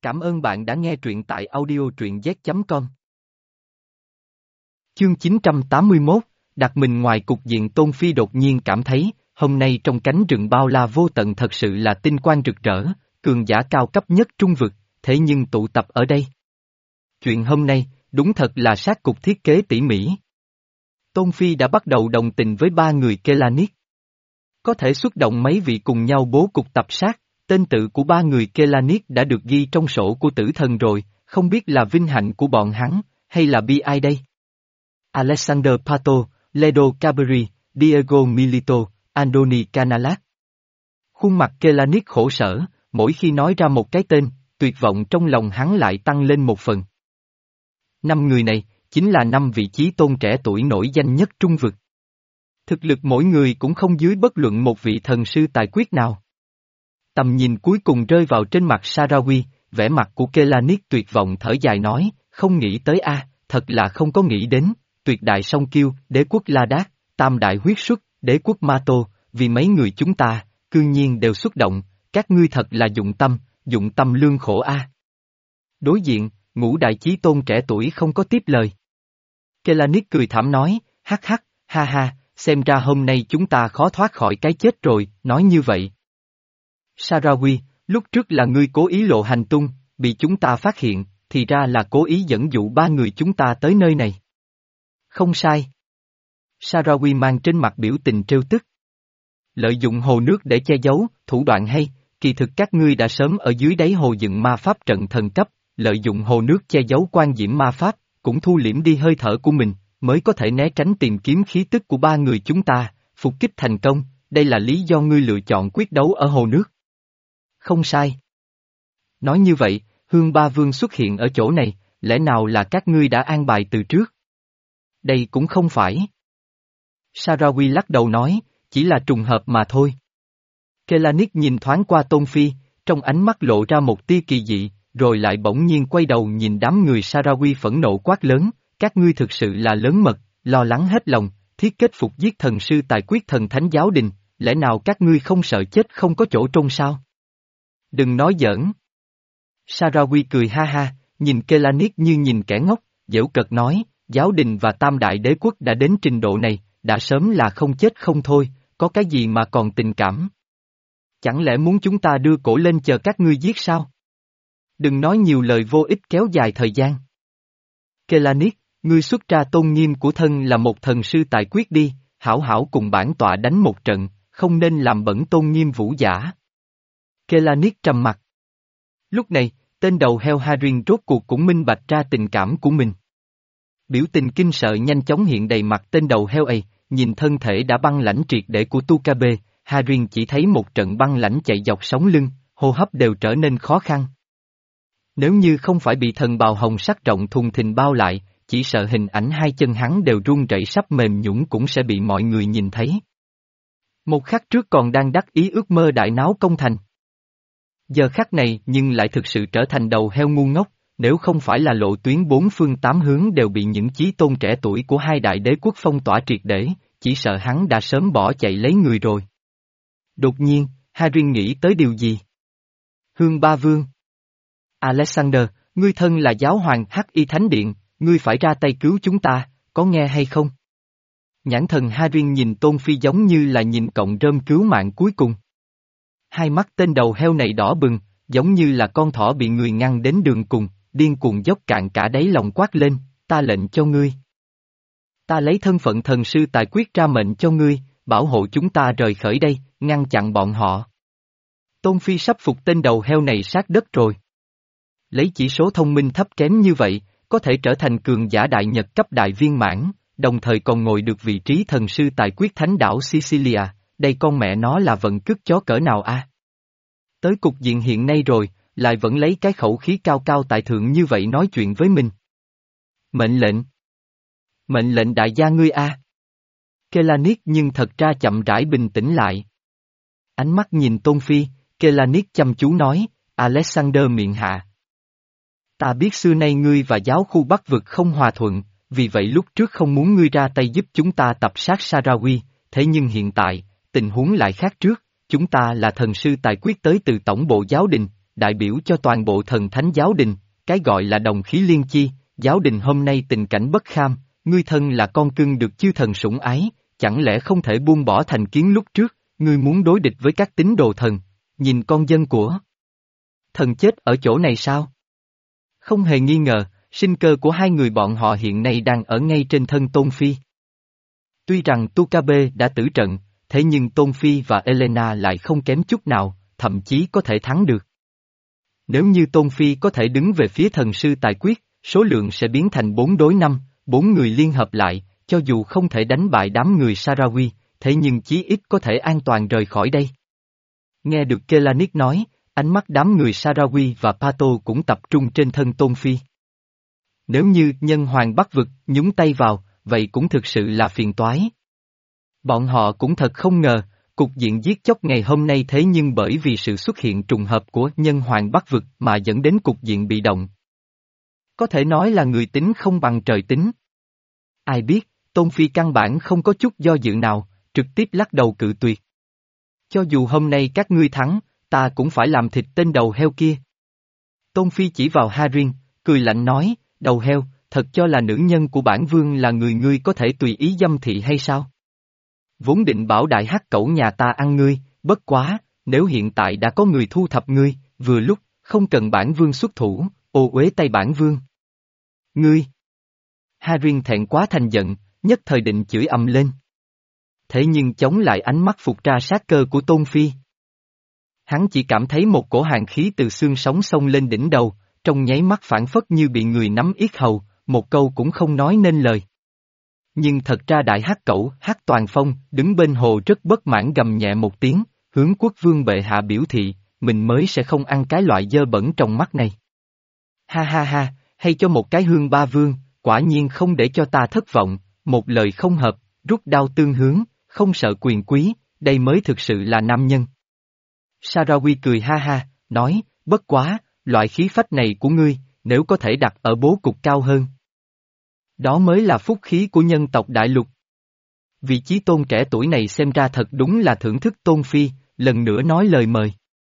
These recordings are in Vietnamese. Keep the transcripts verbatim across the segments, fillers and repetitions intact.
Cảm ơn bạn đã nghe truyện tại audio truyện z chấm com. Chương chín trăm tám mươi mốt, đặt mình ngoài cục diện. Tôn Phi đột nhiên cảm thấy, hôm nay trong cánh rừng bao la vô tận thật sự là tinh quang rực rỡ, cường giả cao cấp nhất trung vực, thế nhưng tụ tập ở đây. Chuyện hôm nay, đúng thật là sát cục thiết kế tỉ mỉ. Tôn Phi đã bắt đầu đồng tình với ba người Kelanis. Có thể xuất động mấy vị cùng nhau bố cục tập sát, tên tự của ba người Kelanis đã được ghi trong sổ của tử thần rồi, không biết là vinh hạnh của bọn hắn, hay là bi ai đây? Alexander Pato, Ledo Cabri, Diego Milito, Andoni Canalas. Khuôn mặt Kelanis khổ sở, mỗi khi nói ra một cái tên, tuyệt vọng trong lòng hắn lại tăng lên một phần. Năm người này, chính là năm vị chí tôn trẻ tuổi nổi danh nhất trung vực. Thực lực mỗi người cũng không dưới bất luận một vị thần sư tài quyết nào. Tầm nhìn cuối cùng rơi vào trên mặt Sarawi, vẻ mặt của Kelanis tuyệt vọng thở dài nói, không nghĩ tới a, thật là không có nghĩ đến, tuyệt đại song kiêu, đế quốc La Đát, tam đại huyết xuất, đế quốc Mato, vì mấy người chúng ta, cư nhiên đều xuất động, các ngươi thật là dụng tâm, dụng tâm lương khổ a. Đối diện, ngũ đại chí tôn trẻ tuổi không có tiếp lời. Kelanis cười thảm nói, hắc hắc, ha ha, xem ra hôm nay chúng ta khó thoát khỏi cái chết rồi, nói như vậy. Sarawi, lúc trước là ngươi cố ý lộ hành tung, bị chúng ta phát hiện, thì ra là cố ý dẫn dụ ba người chúng ta tới nơi này. Không sai. Sarawi mang trên mặt biểu tình trêu tức. Lợi dụng hồ nước để che giấu, thủ đoạn hay, kỳ thực các ngươi đã sớm ở dưới đáy hồ dựng ma pháp trận thần cấp, lợi dụng hồ nước che giấu quan diễm ma pháp, cũng thu liễm đi hơi thở của mình, mới có thể né tránh tìm kiếm khí tức của ba người chúng ta, phục kích thành công, đây là lý do ngươi lựa chọn quyết đấu ở hồ nước. Không sai. Nói như vậy, Hương Ba Vương xuất hiện ở chỗ này, lẽ nào là các ngươi đã an bài từ trước? Đây cũng không phải. Sarawi lắc đầu nói, chỉ là trùng hợp mà thôi. Kelanis nhìn thoáng qua Tôn Phi, trong ánh mắt lộ ra một tia kỳ dị, rồi lại bỗng nhiên quay đầu nhìn đám người Sarawi phẫn nộ quát lớn, các ngươi thực sự là lớn mật, lo lắng hết lòng, thiết kết phục giết thần sư tài quyết thần thánh giáo đình, lẽ nào các ngươi không sợ chết không có chỗ trôn sao? Đừng nói giỡn. Sarawi cười ha ha, nhìn Kelanis như nhìn kẻ ngốc, giễu cợt nói, giáo đình và tam đại đế quốc đã đến trình độ này, đã sớm là không chết không thôi, có cái gì mà còn tình cảm? Chẳng lẽ muốn chúng ta đưa cổ lên chờ các ngươi giết sao? Đừng nói nhiều lời vô ích kéo dài thời gian. Kelanis, ngươi xuất ra tôn nghiêm của thân là một thần sư tài quyết đi, hảo hảo cùng bản tọa đánh một trận, không nên làm bẩn tôn nghiêm vũ giả. Kelanis trầm mặt. Lúc này, tên đầu heo Harin rốt cuộc cũng minh bạch ra tình cảm của mình. Biểu tình kinh sợ nhanh chóng hiện đầy mặt tên đầu heo ấy, nhìn thân thể đã băng lãnh triệt để của Tukabe, Harin chỉ thấy một trận băng lãnh chạy dọc sống lưng, hô hấp đều trở nên khó khăn. Nếu như không phải bị thần bào hồng sắc rộng thùng thình bao lại, chỉ sợ hình ảnh hai chân hắn đều run rẩy sắp mềm nhũn cũng sẽ bị mọi người nhìn thấy. Một khắc trước còn đang đắc ý ước mơ đại náo công thành. Giờ khắc này nhưng lại thực sự trở thành đầu heo ngu ngốc, nếu không phải là lộ tuyến bốn phương tám hướng đều bị những chí tôn trẻ tuổi của hai đại đế quốc phong tỏa triệt để, chỉ sợ hắn đã sớm bỏ chạy lấy người rồi. Đột nhiên, Harin nghĩ tới điều gì? Hương Ba Vương. Alexander, ngươi thân là giáo hoàng Hắc Y Thánh Điện, ngươi phải ra tay cứu chúng ta, có nghe hay không? Nhãn thần Harin nhìn Tôn Phi giống như là nhìn cọng rơm cứu mạng cuối cùng. Hai mắt tên đầu heo này đỏ bừng, giống như là con thỏ bị người ngăn đến đường cùng, điên cuồng dốc cạn cả đáy lòng quát lên, ta lệnh cho ngươi. Ta lấy thân phận thần sư tài quyết ra mệnh cho ngươi, bảo hộ chúng ta rời khỏi đây, ngăn chặn bọn họ. Tôn Phi sắp phục tên đầu heo này sát đất rồi. Lấy chỉ số thông minh thấp kém như vậy, có thể trở thành cường giả đại nhật cấp đại viên mãn, đồng thời còn ngồi được vị trí thần sư tài quyết thánh đảo Sicilia, đây con mẹ nó là vận cứt chó cỡ nào a? Tới cục diện hiện nay rồi, lại vẫn lấy cái khẩu khí cao cao tại thượng như vậy nói chuyện với mình. Mệnh lệnh. Mệnh lệnh đại gia ngươi a. Kelanis nhưng thật ra chậm rãi bình tĩnh lại. Ánh mắt nhìn Tôn Phi, Kelanis chăm chú nói, Alexander miệng hạ. Ta biết xưa nay ngươi và giáo khu Bắc vực không hòa thuận, vì vậy lúc trước không muốn ngươi ra tay giúp chúng ta tập sát Sarawi, thế nhưng hiện tại, tình huống lại khác trước, chúng ta là thần sư tài quyết tới từ tổng bộ giáo đình, đại biểu cho toàn bộ thần thánh giáo đình, cái gọi là đồng khí liên chi, giáo đình hôm nay tình cảnh bất kham, ngươi thân là con cưng được chư thần sủng ái, chẳng lẽ không thể buông bỏ thành kiến lúc trước, ngươi muốn đối địch với các tín đồ thần, nhìn con dân của thần chết ở chỗ này sao? Không hề nghi ngờ, sinh cơ của hai người bọn họ hiện nay đang ở ngay trên thân Tôn Phi. Tuy rằng Tukabe đã tử trận, thế nhưng Tôn Phi và Elena lại không kém chút nào, thậm chí có thể thắng được. Nếu như Tôn Phi có thể đứng về phía thần sư tài quyết, số lượng sẽ biến thành bốn đối năm, bốn người liên hợp lại, cho dù không thể đánh bại đám người Sarawi, thế nhưng chí ít có thể an toàn rời khỏi đây. Nghe được Kelanik nói, ánh mắt đám người Sarawi và Pato cũng tập trung trên thân Tôn Phi. Nếu như nhân hoàng Bắc vực nhúng tay vào, vậy cũng thực sự là phiền toái. Bọn họ cũng thật không ngờ, cục diện giết chóc ngày hôm nay thế nhưng bởi vì sự xuất hiện trùng hợp của nhân hoàng Bắc vực mà dẫn đến cục diện bị động. Có thể nói là người tính không bằng trời tính. Ai biết, Tôn Phi căn bản không có chút do dự nào, trực tiếp lắc đầu cự tuyệt. Cho dù hôm nay các ngươi thắng, ta cũng phải làm thịt tên đầu heo kia. Tôn Phi chỉ vào Harin, cười lạnh nói, đầu heo, thật cho là nữ nhân của bản vương là người ngươi có thể tùy ý dâm thị hay sao? Vốn định bảo đại hắc cẩu nhà ta ăn ngươi, bất quá, nếu hiện tại đã có người thu thập ngươi, vừa lúc, không cần bản vương xuất thủ, ô uế tay bản vương. Ngươi! Harin thẹn quá thành giận, nhất thời định chửi ầm lên. Thế nhưng chống lại ánh mắt phục ra sát cơ của Tôn Phi. Hắn chỉ cảm thấy một cổ hàn khí từ xương sống xông lên đỉnh đầu, trong nháy mắt phản phất như bị người nắm yết hầu, một câu cũng không nói nên lời. Nhưng thật ra đại hắc cẩu, hắc toàn phong, đứng bên hồ rất bất mãn gầm nhẹ một tiếng, hướng quốc vương bệ hạ biểu thị, mình mới sẽ không ăn cái loại dơ bẩn trong mắt này. Ha ha ha, hay cho một cái hương ba vương, quả nhiên không để cho ta thất vọng, một lời không hợp, rút đao tương hướng, không sợ quyền quý, đây mới thực sự là nam nhân. Sarawi cười ha ha, nói, bất quá, loại khí phách này của ngươi, nếu có thể đặt ở bố cục cao hơn. Đó mới là phúc khí của nhân tộc đại lục. Vị chí tôn trẻ tuổi này xem ra thật đúng là thưởng thức Tôn Phi, lần nữa nói lời mời.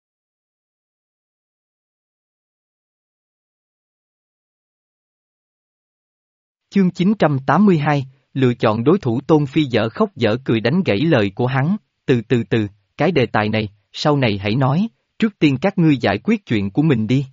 Chương chín trăm tám mươi hai, lựa chọn đối thủ. Tôn Phi dở khóc dở cười đánh gãy lời của hắn, từ từ từ, cái đề tài này, sau này hãy nói, trước tiên các ngươi giải quyết chuyện của mình đi.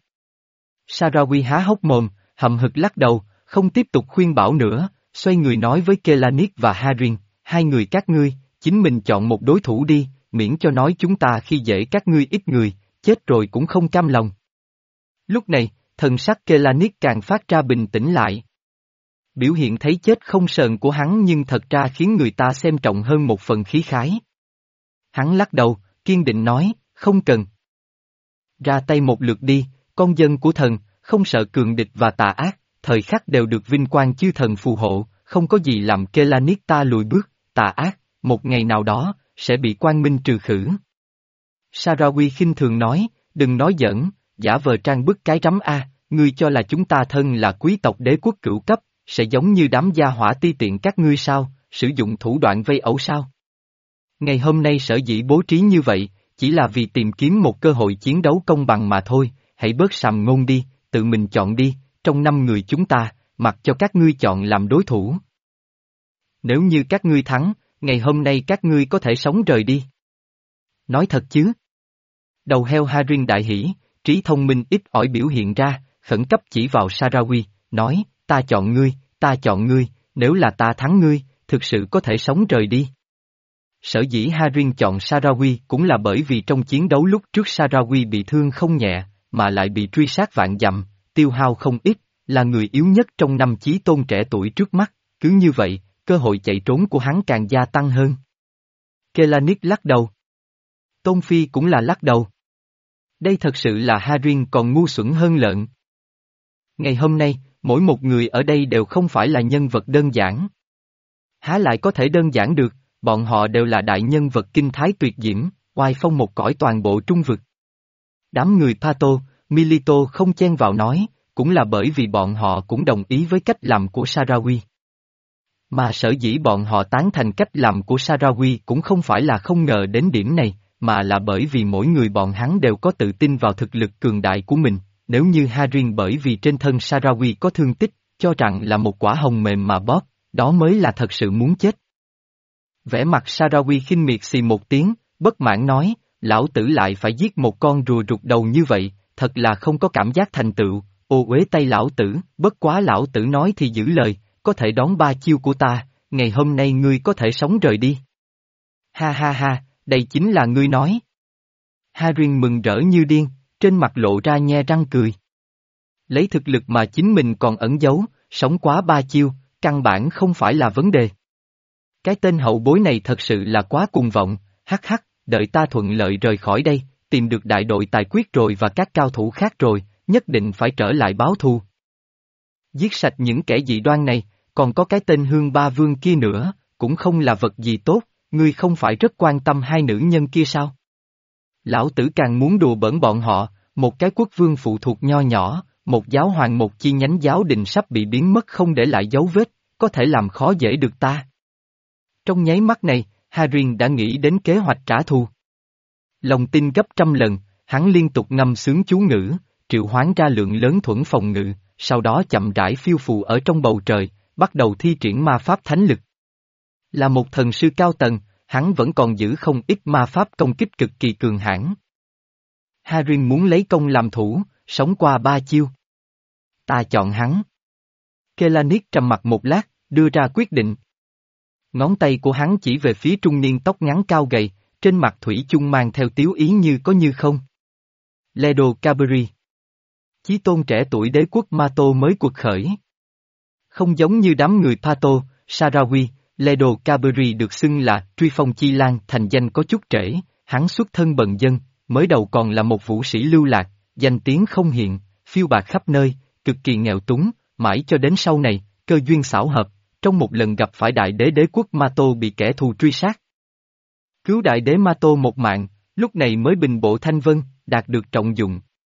Sarawi há hốc mồm, hậm hực lắc đầu, không tiếp tục khuyên bảo nữa, xoay người nói với Kelanik và Harin, hai người các ngươi, chính mình chọn một đối thủ đi, miễn cho nói chúng ta khi dễ các ngươi ít người, chết rồi cũng không cam lòng. Lúc này, thần sắc Kelanik càng phát ra bình tĩnh lại. Biểu hiện thấy chết không sờn của hắn nhưng thật ra khiến người ta xem trọng hơn một phần khí khái. Hắn lắc đầu, kiên định nói, không cần. Ra tay một lượt đi, con dân của thần, không sợ cường địch và tà ác, thời khắc đều được vinh quang chư thần phù hộ, không có gì làm Kelanik ta lùi bước, tà ác, một ngày nào đó, sẽ bị quang minh trừ khử. Sarawi khinh thường nói, đừng nói giỡn, giả vờ trang bức cái rắm a, ngươi cho là chúng ta thân là quý tộc đế quốc cửu cấp, sẽ giống như đám gia hỏa ti tiện các ngươi sao, sử dụng thủ đoạn vây ẩu sao? Ngày hôm nay sở dĩ bố trí như vậy, chỉ là vì tìm kiếm một cơ hội chiến đấu công bằng mà thôi, hãy bớt sàm ngôn đi, tự mình chọn đi, trong năm người chúng ta, mặc cho các ngươi chọn làm đối thủ. Nếu như các ngươi thắng, ngày hôm nay các ngươi có thể sống rời đi. Nói thật chứ? Đầu heo Harin đại hỉ, trí thông minh ít ỏi biểu hiện ra, khẩn cấp chỉ vào Sarawi, nói, ta chọn ngươi, ta chọn ngươi, nếu là ta thắng ngươi, thực sự có thể sống rời đi. Sở dĩ Harin chọn Sarawi cũng là bởi vì trong chiến đấu lúc trước Sarawi bị thương không nhẹ, mà lại bị truy sát vạn dặm, tiêu hao không ít, là người yếu nhất trong năm chí tôn trẻ tuổi trước mắt, cứ như vậy, cơ hội chạy trốn của hắn càng gia tăng hơn. Kelanik lắc đầu. Tôn Phi cũng là lắc đầu. Đây thật sự là Harin còn ngu xuẩn hơn lợn. Ngày hôm nay, mỗi một người ở đây đều không phải là nhân vật đơn giản. Há lại có thể đơn giản được, bọn họ đều là đại nhân vật kinh thái tuyệt diễm, oai phong một cõi toàn bộ trung vực. Đám người Pato, Milito không chen vào nói, cũng là bởi vì bọn họ cũng đồng ý với cách làm của Sarawi. Mà sở dĩ bọn họ tán thành cách làm của Sarawi cũng không phải là không ngờ đến điểm này, mà là bởi vì mỗi người bọn hắn đều có tự tin vào thực lực cường đại của mình. Nếu như Harin bởi vì trên thân Sarawi có thương tích, cho rằng là một quả hồng mềm mà bóp, đó mới là thật sự muốn chết. Vẻ mặt Sarawi khinh miệt xì một tiếng, bất mãn nói, lão tử lại phải giết một con rùa rụt đầu như vậy, thật là không có cảm giác thành tựu, ô uế tay lão tử, bất quá lão tử nói thì giữ lời, có thể đón ba chiêu của ta, ngày hôm nay ngươi có thể sống rời đi. Ha ha ha, đây chính là ngươi nói. Harin mừng rỡ như điên, trên mặt lộ ra nhe răng cười. Lấy thực lực mà chính mình còn ẩn giấu, sống quá ba chiêu, căn bản không phải là vấn đề. Cái tên hậu bối này thật sự là quá cuồng vọng, hắc hắc, đợi ta thuận lợi rời khỏi đây, tìm được đại đội tài quyết rồi và các cao thủ khác rồi, nhất định phải trở lại báo thù. Giết sạch những kẻ dị đoan này, còn có cái tên Hương Ba Vương kia nữa, cũng không là vật gì tốt, ngươi không phải rất quan tâm hai nữ nhân kia sao? Lão tử càng muốn đùa bỡn bọn họ, một cái quốc vương phụ thuộc nho nhỏ, một giáo hoàng một chi nhánh giáo đình sắp bị biến mất không để lại dấu vết, có thể làm khó dễ được ta. Trong nháy mắt này, Harin đã nghĩ đến kế hoạch trả thù. Lòng tin gấp trăm lần, hắn liên tục ngâm sướng chú ngữ, triệu hoán ra lượng lớn thuẫn phòng ngự, sau đó chậm rãi phiêu phù ở trong bầu trời, bắt đầu thi triển ma pháp thánh lực. Là một thần sư cao tầng, hắn vẫn còn giữ không ít ma pháp công kích cực kỳ cường hãn. Harin muốn lấy công làm thủ, sống qua ba chiêu. Ta chọn hắn. Kelanis trầm mặt một lát, đưa ra quyết định. Ngón tay của hắn chỉ về phía trung niên tóc ngắn cao gầy, trên mặt thủy chung mang theo tiếu ý như có như không. Ledo Cabri. Chí tôn trẻ tuổi đế quốc Mato mới cuộc khởi. Không giống như đám người Pato, Sarawi, Ledo Cabri được xưng là truy phong chi lan thành danh có chút trễ, hắn xuất thân bần dân, mới đầu còn là một vũ sĩ lưu lạc, danh tiếng không hiện, phiêu bạt khắp nơi, cực kỳ nghèo túng, mãi cho đến sau này, cơ duyên xảo hợp, trong một lần gặp phải đại đế đế quốc Mato bị kẻ thù truy sát. Cứu đại đế Mato một mạng, lúc này mới bình bộ thanh vân, đạt được trọng dụng.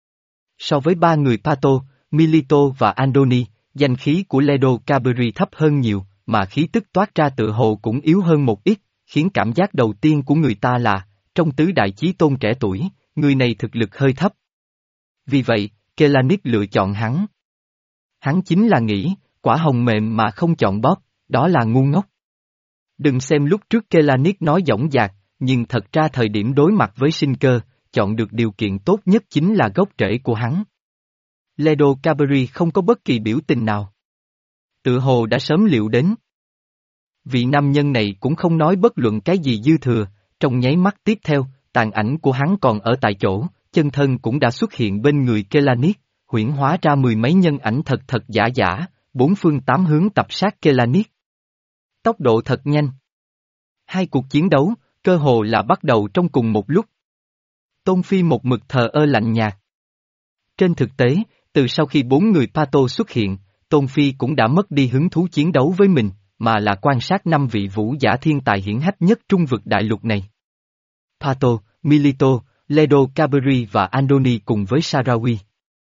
So với ba người Pato, Milito và Andoni, danh khí của Ledo Cabri thấp hơn nhiều, mà khí tức toát ra tựa hồ cũng yếu hơn một ít, khiến cảm giác đầu tiên của người ta là, trong tứ đại chí tôn trẻ tuổi, người này thực lực hơi thấp. Vì vậy, Kelanis lựa chọn hắn. Hắn chính là nghĩ, quả hồng mềm mà không chọn bóp, đó là ngu ngốc. Đừng xem lúc trước Kelanis nói dõng dạc, nhưng thật ra thời điểm đối mặt với sinh cơ, chọn được điều kiện tốt nhất chính là gốc rễ của hắn. Ledo Cabri không có bất kỳ biểu tình nào. Tự hồ đã sớm liệu đến. Vị nam nhân này cũng không nói bất luận cái gì dư thừa, trong nháy mắt tiếp theo, tàn ảnh của hắn còn ở tại chỗ, chân thân cũng đã xuất hiện bên người Kelanis, huyễn hóa ra mười mấy nhân ảnh thật thật giả giả, bốn phương tám hướng tập sát Kelanis. Tốc độ thật nhanh. Hai cuộc chiến đấu, cơ hồ là bắt đầu trong cùng một lúc. Tôn Phi một mực thờ ơ lạnh nhạt. Trên thực tế, từ sau khi bốn người Pato xuất hiện, Tôn Phi cũng đã mất đi hứng thú chiến đấu với mình, mà là quan sát năm vị vũ giả thiên tài hiển hách nhất trung vực đại lục này. Pato, Milito, Ledo Cabri và Andoni cùng với Sarawi.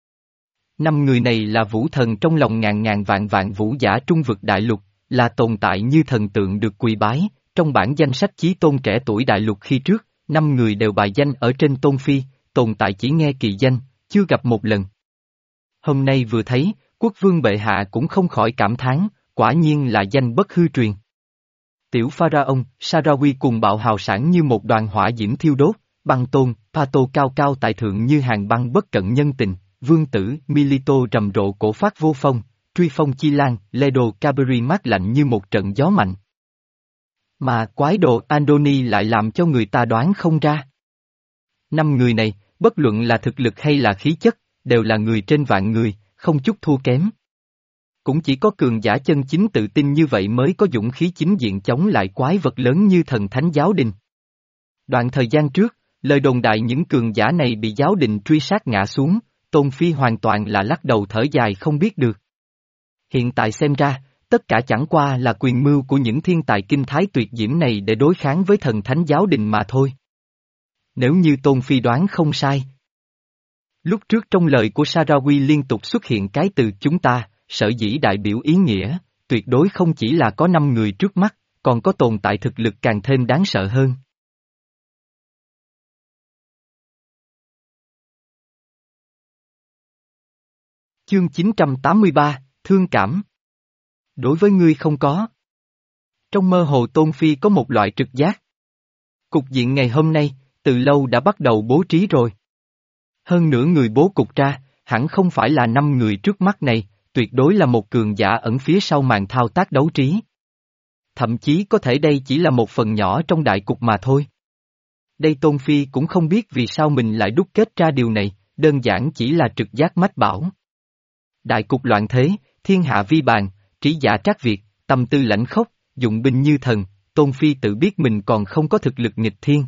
Năm người này là vũ thần trong lòng ngàn ngàn vạn vạn vũ giả trung vực đại lục, là tồn tại như thần tượng được quỳ bái, trong bản danh sách chí tôn trẻ tuổi đại lục khi trước, năm người đều bài danh ở trên Tôn Phi, tồn tại chỉ nghe kỳ danh, chưa gặp một lần. Hôm nay vừa thấy, quốc vương bệ hạ cũng không khỏi cảm thán, quả nhiên là danh bất hư truyền. Tiểu pharaon, Sarawi cùng bạo hào sản như một đoàn hỏa diễm thiêu đốt, băng tôn, Pato cao cao tại thượng như hàng băng bất cận nhân tình, vương tử, Milito rầm rộ cổ phát vô phong, truy phong chi lan, Ledo Cabri mát lạnh như một trận gió mạnh. Mà quái độ Andoni lại làm cho người ta đoán không ra. Năm người này, bất luận là thực lực hay là khí chất, đều là người trên vạn người, không chút thua kém. Cũng chỉ có cường giả chân chính tự tin như vậy mới có dũng khí chính diện chống lại quái vật lớn như thần thánh giáo đình. Đoạn thời gian trước, lời đồn đại những cường giả này bị giáo đình truy sát ngã xuống, Tôn Phi hoàn toàn là lắc đầu thở dài không biết được. Hiện tại xem ra, tất cả chẳng qua là quyền mưu của những thiên tài kinh thái tuyệt diễm này để đối kháng với thần thánh giáo đình mà thôi. Nếu như Tôn Phi đoán không sai. Lúc trước trong lời của Sarawi liên tục xuất hiện cái từ chúng ta, sở dĩ đại biểu ý nghĩa, tuyệt đối không chỉ là có năm người trước mắt, còn có tồn tại thực lực càng thêm đáng sợ hơn. Chương chín trăm tám mươi ba, Thương cảm. Đối với ngươi không có. Trong mơ hồ Tôn Phi có một loại trực giác. Cục diện ngày hôm nay, từ lâu đã bắt đầu bố trí rồi. Hơn nữa người bố cục ra, hẳn không phải là năm người trước mắt này, tuyệt đối là một cường giả ẩn phía sau màn thao tác đấu trí. Thậm chí có thể đây chỉ là một phần nhỏ trong đại cục mà thôi. Đây Tôn Phi cũng không biết vì sao mình lại đúc kết ra điều này, đơn giản chỉ là trực giác mách bảo. Đại cục loạn thế, thiên hạ vi bàn, trí giả trác việt, tâm tư lãnh khốc, dụng binh như thần, Tôn Phi tự biết mình còn không có thực lực nghịch thiên.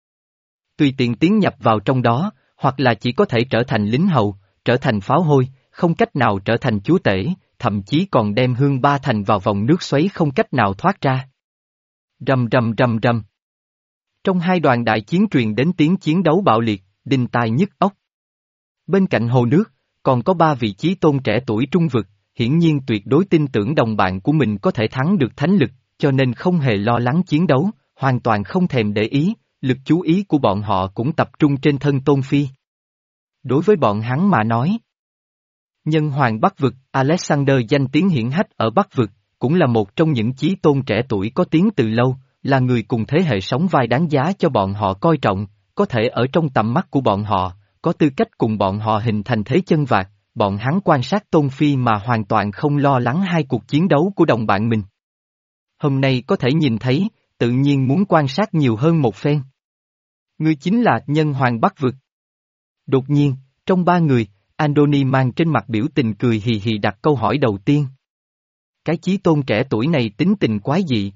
Tùy tiện tiến nhập vào trong đó, hoặc là chỉ có thể trở thành lính hầu, trở thành pháo hôi, không cách nào trở thành chúa tể, thậm chí còn đem Hương Ba Thành vào vòng nước xoáy không cách nào thoát ra. Rầm rầm rầm rầm. Trong hai đoàn đại chiến truyền đến tiếng chiến đấu bạo liệt, đinh tai nhức óc. Bên cạnh hồ nước, còn có ba vị chí tôn trẻ tuổi trung vực, hiển nhiên tuyệt đối tin tưởng đồng bạn của mình có thể thắng được thánh lực, cho nên không hề lo lắng chiến đấu, hoàn toàn không thèm để ý, lực chú ý của bọn họ cũng tập trung trên thân Tôn Phi. Đối với bọn hắn mà nói, Nhân Hoàng Bắc Vực, Alexander danh tiếng hiển hách ở Bắc Vực, cũng là một trong những chí tôn trẻ tuổi có tiếng từ lâu, là người cùng thế hệ sống vai đáng giá cho bọn họ coi trọng, có thể ở trong tầm mắt của bọn họ, có tư cách cùng bọn họ hình thành thế chân vạc, bọn hắn quan sát Tôn Phi mà hoàn toàn không lo lắng hai cuộc chiến đấu của đồng bạn mình. Hôm nay có thể nhìn thấy, tự nhiên muốn quan sát nhiều hơn một phen. Ngươi chính là Nhân Hoàng Bắc Vực. Đột nhiên, trong ba người, Andoni mang trên mặt biểu tình cười hì hì đặt câu hỏi đầu tiên. Cái chí tôn trẻ tuổi này tính tình quái dị.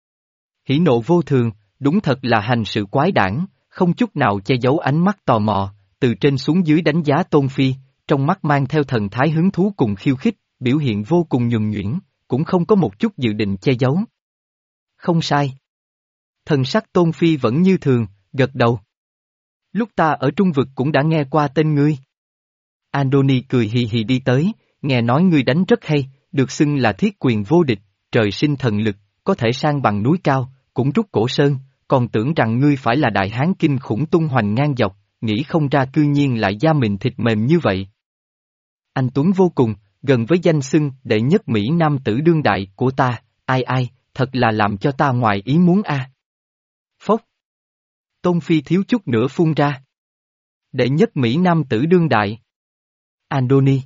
Hỉ nộ vô thường, đúng thật là hành sự quái đản, không chút nào che giấu ánh mắt tò mò, từ trên xuống dưới đánh giá Tôn Phi, trong mắt mang theo thần thái hứng thú cùng khiêu khích, biểu hiện vô cùng nhuần nhuyễn, cũng không có một chút dự định che giấu. Không sai. Thần sắc Tôn Phi vẫn như thường, gật đầu. Lúc ta ở Trung Vực cũng đã nghe qua tên ngươi. Andoni cười hì hì đi tới, nghe nói ngươi đánh rất hay, được xưng là thiết quyền vô địch, trời sinh thần lực, có thể sang bằng núi cao, cũng rút cổ sơn, còn tưởng rằng ngươi phải là đại hán kinh khủng tung hoành ngang dọc, nghĩ không ra cư nhiên lại da mịn thịt mềm như vậy. Anh Tuấn vô cùng, gần với danh xưng đệ nhất Mỹ Nam tử đương đại của ta, ai ai, thật là làm cho ta ngoài ý muốn a. À. Phốc. Tôn Phi thiếu chút nữa phun ra. Đệ nhất Mỹ Nam tử đương đại. Andoni.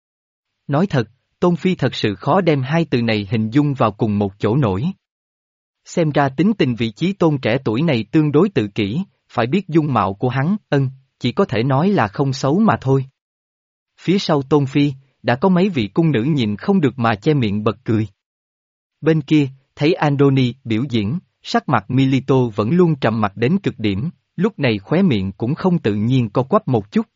Nói thật, Tôn Phi thật sự khó đem hai từ này hình dung vào cùng một chỗ nổi. Xem ra tính tình vị trí tôn trẻ tuổi này tương đối tự kỷ, phải biết dung mạo của hắn, ân, chỉ có thể nói là không xấu mà thôi. Phía sau Tôn Phi, đã có mấy vị cung nữ nhìn không được mà che miệng bật cười. Bên kia, thấy Andoni biểu diễn, sắc mặt Milito vẫn luôn trầm mặc đến cực điểm, lúc này khóe miệng cũng không tự nhiên co quắp một chút.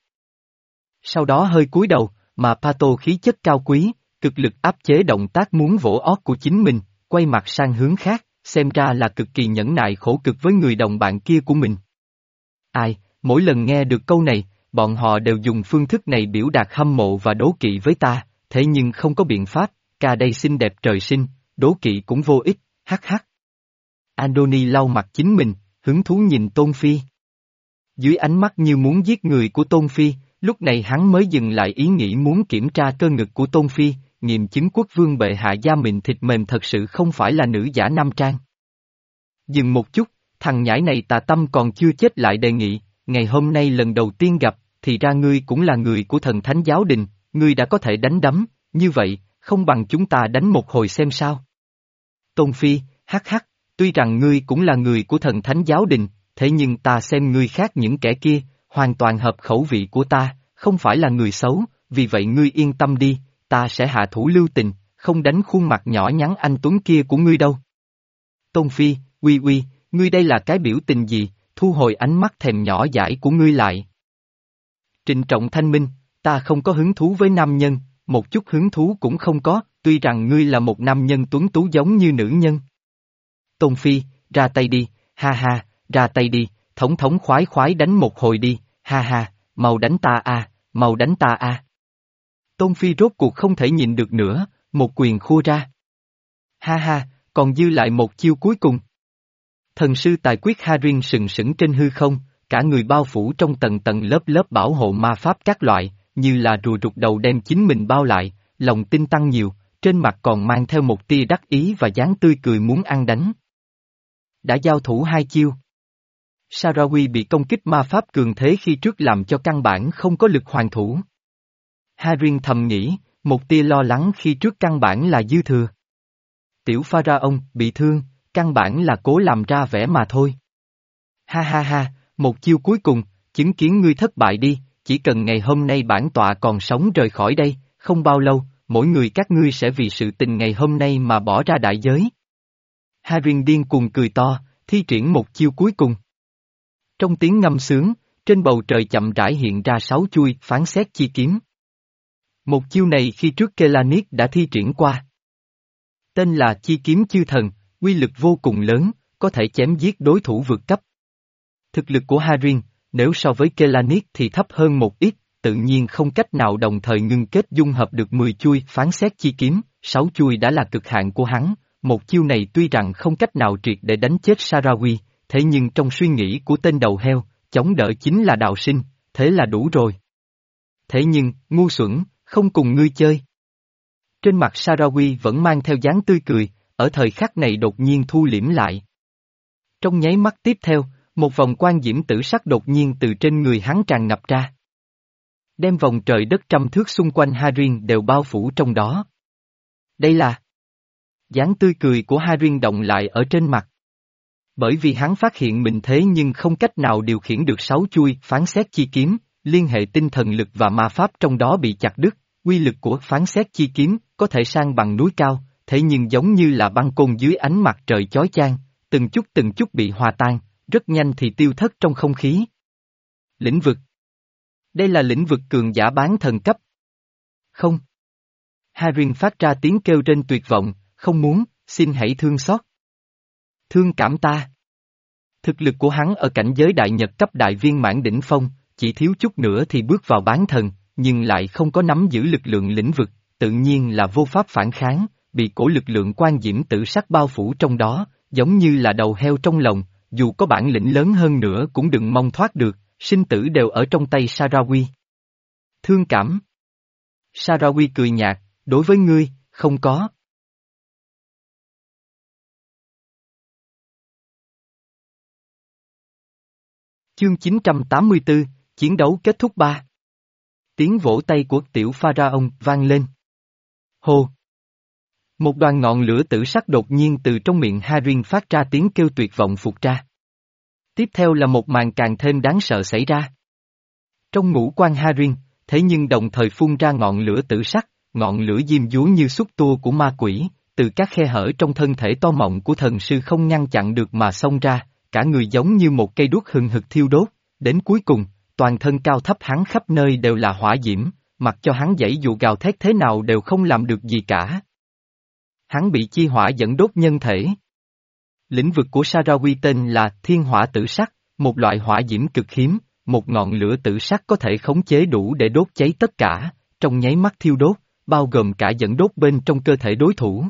Sau đó hơi cúi đầu, mà Pato khí chất cao quý, cực lực áp chế động tác muốn vỗ ót của chính mình, quay mặt sang hướng khác, xem ra là cực kỳ nhẫn nại khổ cực với người đồng bạn kia của mình. Ai, mỗi lần nghe được câu này, bọn họ đều dùng phương thức này biểu đạt hâm mộ và đố kỵ với ta, thế nhưng không có biện pháp, ca đây xinh đẹp trời sinh, đố kỵ cũng vô ích, hắc hắc. Andoni lau mặt chính mình, hứng thú nhìn Tôn Phi. Dưới ánh mắt như muốn giết người của Tôn Phi, lúc này hắn mới dừng lại ý nghĩ muốn kiểm tra cơ ngực của Tôn Phi, nghiệm chứng quốc vương bệ hạ da mịn thịt mềm thật sự không phải là nữ giả nam trang. Dừng một chút, thằng nhãi này tà tâm còn chưa chết lại đề nghị, ngày hôm nay lần đầu tiên gặp, thì ra ngươi cũng là người của thần thánh giáo đình, ngươi đã có thể đánh đấm, như vậy, không bằng chúng ta đánh một hồi xem sao. Tôn Phi, hắc hắc, tuy rằng ngươi cũng là người của thần thánh giáo đình, thế nhưng ta xem ngươi khác những kẻ kia, hoàn toàn hợp khẩu vị của ta, không phải là người xấu, vì vậy ngươi yên tâm đi, ta sẽ hạ thủ lưu tình, không đánh khuôn mặt nhỏ nhắn anh Tuấn kia của ngươi đâu. Tôn Phi, uy uy, ngươi đây là cái biểu tình gì, thu hồi ánh mắt thèm nhỏ dãi của ngươi lại. Trịnh trọng thanh minh, ta không có hứng thú với nam nhân, một chút hứng thú cũng không có, tuy rằng ngươi là một nam nhân tuấn tú giống như nữ nhân. Tôn Phi, ra tay đi, ha ha, ra tay đi, thống thống khoái khoái đánh một hồi đi, ha ha, mau đánh ta a, mau đánh ta a. Tôn Phi rốt cuộc không thể nhịn được nữa, một quyền khua ra. Ha ha, còn dư lại một chiêu cuối cùng. Thần sư tài quyết Harin sừng sững trên hư không, cả người bao phủ trong tầng tầng lớp lớp bảo hộ ma pháp các loại, như là rùa rụt đầu đem chính mình bao lại, lòng tin tăng nhiều, trên mặt còn mang theo một tia đắc ý và dáng tươi cười muốn ăn đánh. Đã giao thủ hai chiêu. Sarawi bị công kích ma pháp cường thế khi trước làm cho căn bản không có lực hoàn thủ. Harin thầm nghĩ, một tia lo lắng khi trước căn bản là dư thừa. Tiểu Pharaoh bị thương, căn bản là cố làm ra vẻ mà thôi. Ha ha ha, một chiêu cuối cùng, chứng kiến ngươi thất bại đi, chỉ cần ngày hôm nay bản tọa còn sống rời khỏi đây, không bao lâu, mỗi người các ngươi sẽ vì sự tình ngày hôm nay mà bỏ ra đại giới. Harin điên cuồng cười to, thi triển một chiêu cuối cùng. Trong tiếng ngâm sướng, trên bầu trời chậm rãi hiện ra sáu chuôi phán xét chi kiếm. Một chiêu này khi trước Kelanic đã thi triển qua. Tên là chi kiếm chư thần, uy lực vô cùng lớn, có thể chém giết đối thủ vượt cấp. Thực lực của Harin, nếu so với Kelanic thì thấp hơn một ít, tự nhiên không cách nào đồng thời ngưng kết dung hợp được mười chuôi phán xét chi kiếm, sáu chuôi đã là cực hạn của hắn. Một chiêu này tuy rằng không cách nào triệt để đánh chết Sarawi, thế nhưng trong suy nghĩ của tên đầu heo, chống đỡ chính là đạo sinh, thế là đủ rồi. Thế nhưng, ngu xuẩn, không cùng ngươi chơi. Trên mặt Sarawi vẫn mang theo dáng tươi cười, ở thời khắc này đột nhiên thu liễm lại. Trong nháy mắt tiếp theo, một vòng quan diễm tử sắc đột nhiên từ trên người hắn tràn ngập ra. Đem vòng trời đất trăm thước xung quanh Harin đều bao phủ trong đó. Đây là... dáng tươi cười của Harin động lại ở trên mặt. Bởi vì hắn phát hiện mình thế nhưng không cách nào điều khiển được sáu chuôi phán xét chi kiếm, liên hệ tinh thần lực và ma pháp trong đó bị chặt đứt, uy lực của phán xét chi kiếm có thể san bằng núi cao, thế nhưng giống như là băng côn dưới ánh mặt trời chói chang, từng chút từng chút bị hòa tan, rất nhanh thì tiêu thất trong không khí. Lĩnh vực. Đây là lĩnh vực cường giả bán thần cấp. Không. Harin phát ra tiếng kêu trên tuyệt vọng, không muốn, xin hãy thương xót. Thương cảm ta. Thực lực của hắn ở cảnh giới đại nhật cấp đại viên mãn đỉnh phong, chỉ thiếu chút nữa thì bước vào bán thần, nhưng lại không có nắm giữ lực lượng lĩnh vực, tự nhiên là vô pháp phản kháng, bị cổ lực lượng quan diễm tử sắc bao phủ trong đó, giống như là đầu heo trong lồng, dù có bản lĩnh lớn hơn nữa cũng đừng mong thoát được, sinh tử đều ở trong tay Sarawi. Thương cảm. Sarawi cười nhạt, đối với ngươi, không có. Chương chín trăm tám mươi tư, chiến đấu kết thúc ba. Tiếng vỗ tay của tiểu Pharaoh vang lên. Hô! Một đoàn ngọn lửa tử sắc đột nhiên từ trong miệng Harin phát ra tiếng kêu tuyệt vọng phục ra. Tiếp theo là một màn càng thêm đáng sợ xảy ra. Trong ngũ quan Harin, thế nhưng đồng thời phun ra ngọn lửa tử sắc, ngọn lửa diêm dúa như xúc tua của ma quỷ, từ các khe hở trong thân thể to mọng của thần sư không ngăn chặn được mà xông ra, cả người giống như một cây đuốc hừng hực thiêu đốt, đến cuối cùng, toàn thân cao thấp hắn khắp nơi đều là hỏa diễm, mặc cho hắn giãy dụ gào thét thế nào đều không làm được gì cả. Hắn bị chi hỏa dẫn đốt nhân thể. Lĩnh vực của Sarawi tên là thiên hỏa tử sắc, một loại hỏa diễm cực hiếm, một ngọn lửa tử sắc có thể khống chế đủ để đốt cháy tất cả, trong nháy mắt thiêu đốt, bao gồm cả dẫn đốt bên trong cơ thể đối thủ.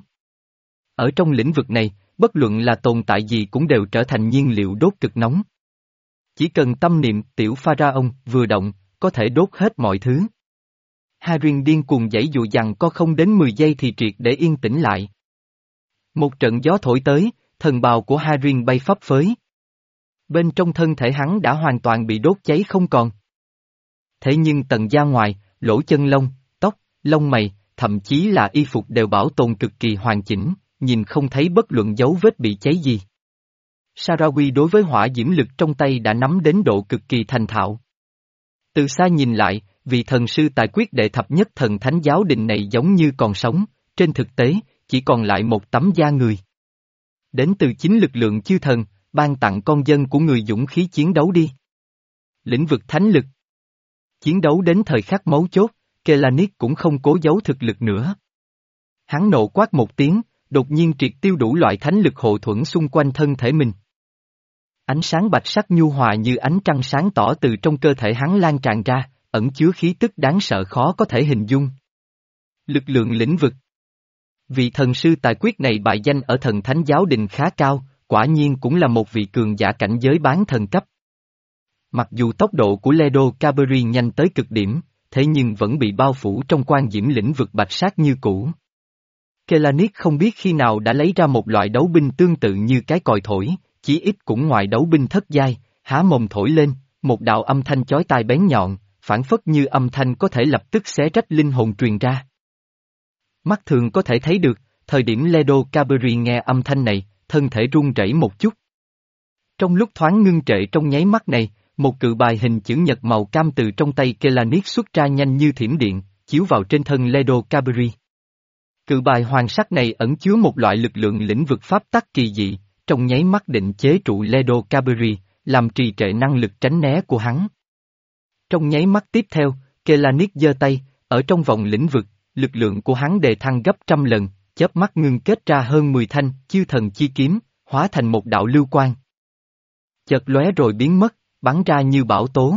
Ở trong lĩnh vực này, bất luận là tồn tại gì cũng đều trở thành nhiên liệu đốt cực nóng. Chỉ cần tâm niệm tiểu Pharaoh vừa động, có thể đốt hết mọi thứ. Harin điên cuồng giãy dụ dằng có không đến mười giây thì triệt để yên tĩnh lại. Một trận gió thổi tới, thần bào của Harin bay phấp phới. Bên trong thân thể hắn đã hoàn toàn bị đốt cháy không còn. Thế nhưng tầng da ngoài, lỗ chân lông, tóc, lông mày, thậm chí là y phục đều bảo tồn cực kỳ hoàn chỉnh, nhìn không thấy bất luận dấu vết bị cháy gì. Sarawi đối với hỏa diễm lực trong tay đã nắm đến độ cực kỳ thành thạo. Từ xa nhìn lại, vị thần sư tài quyết đệ thập nhất thần thánh giáo đình này giống như còn sống, trên thực tế, chỉ còn lại một tấm da người. Đến từ chính lực lượng chư thần, ban tặng con dân của người dũng khí chiến đấu đi. Lĩnh vực thánh lực. Chiến đấu đến thời khắc mấu chốt, Kelanic cũng không cố giấu thực lực nữa. Hắn nộ quát một tiếng, đột nhiên triệt tiêu đủ loại thánh lực hộ thuẫn xung quanh thân thể mình. Ánh sáng bạch sắc nhu hòa như ánh trăng sáng tỏ từ trong cơ thể hắn lan tràn ra, ẩn chứa khí tức đáng sợ khó có thể hình dung. Lực lượng lĩnh vực. Vị thần sư tài quyết này bại danh ở thần thánh giáo đình khá cao, quả nhiên cũng là một vị cường giả cảnh giới bán thần cấp. Mặc dù tốc độ của Ledo Caberi nhanh tới cực điểm, thế nhưng vẫn bị bao phủ trong quan diễm lĩnh vực bạch sát như cũ. Kelanis không biết khi nào đã lấy ra một loại đấu binh tương tự như cái còi thổi, chí ít cũng ngoài đấu binh thất giai, há mồm thổi lên, một đạo âm thanh chói tai bén nhọn, phảng phất như âm thanh có thể lập tức xé rách linh hồn truyền ra. Mắt thường có thể thấy được, thời điểm Ledo Caberi nghe âm thanh này, thân thể run rẩy một chút. Trong lúc thoáng ngưng trệ trong nháy mắt này, một cự bài hình chữ nhật màu cam từ trong tay Kelanis xuất ra nhanh như thiểm điện, chiếu vào trên thân Ledo Caberi. Cự bài hoàng sắc này ẩn chứa một loại lực lượng lĩnh vực pháp tắc kỳ dị, trong nháy mắt định chế trụ Ledo Caberi, làm trì trệ năng lực tránh né của hắn. Trong nháy mắt tiếp theo, Kelanis giơ tay, ở trong vòng lĩnh vực, lực lượng của hắn đề thăng gấp trăm lần, chớp mắt ngưng kết ra hơn mười thanh chư thần chi kiếm, hóa thành một đạo lưu quang. Chợt lóe rồi biến mất, bắn ra như bão tố.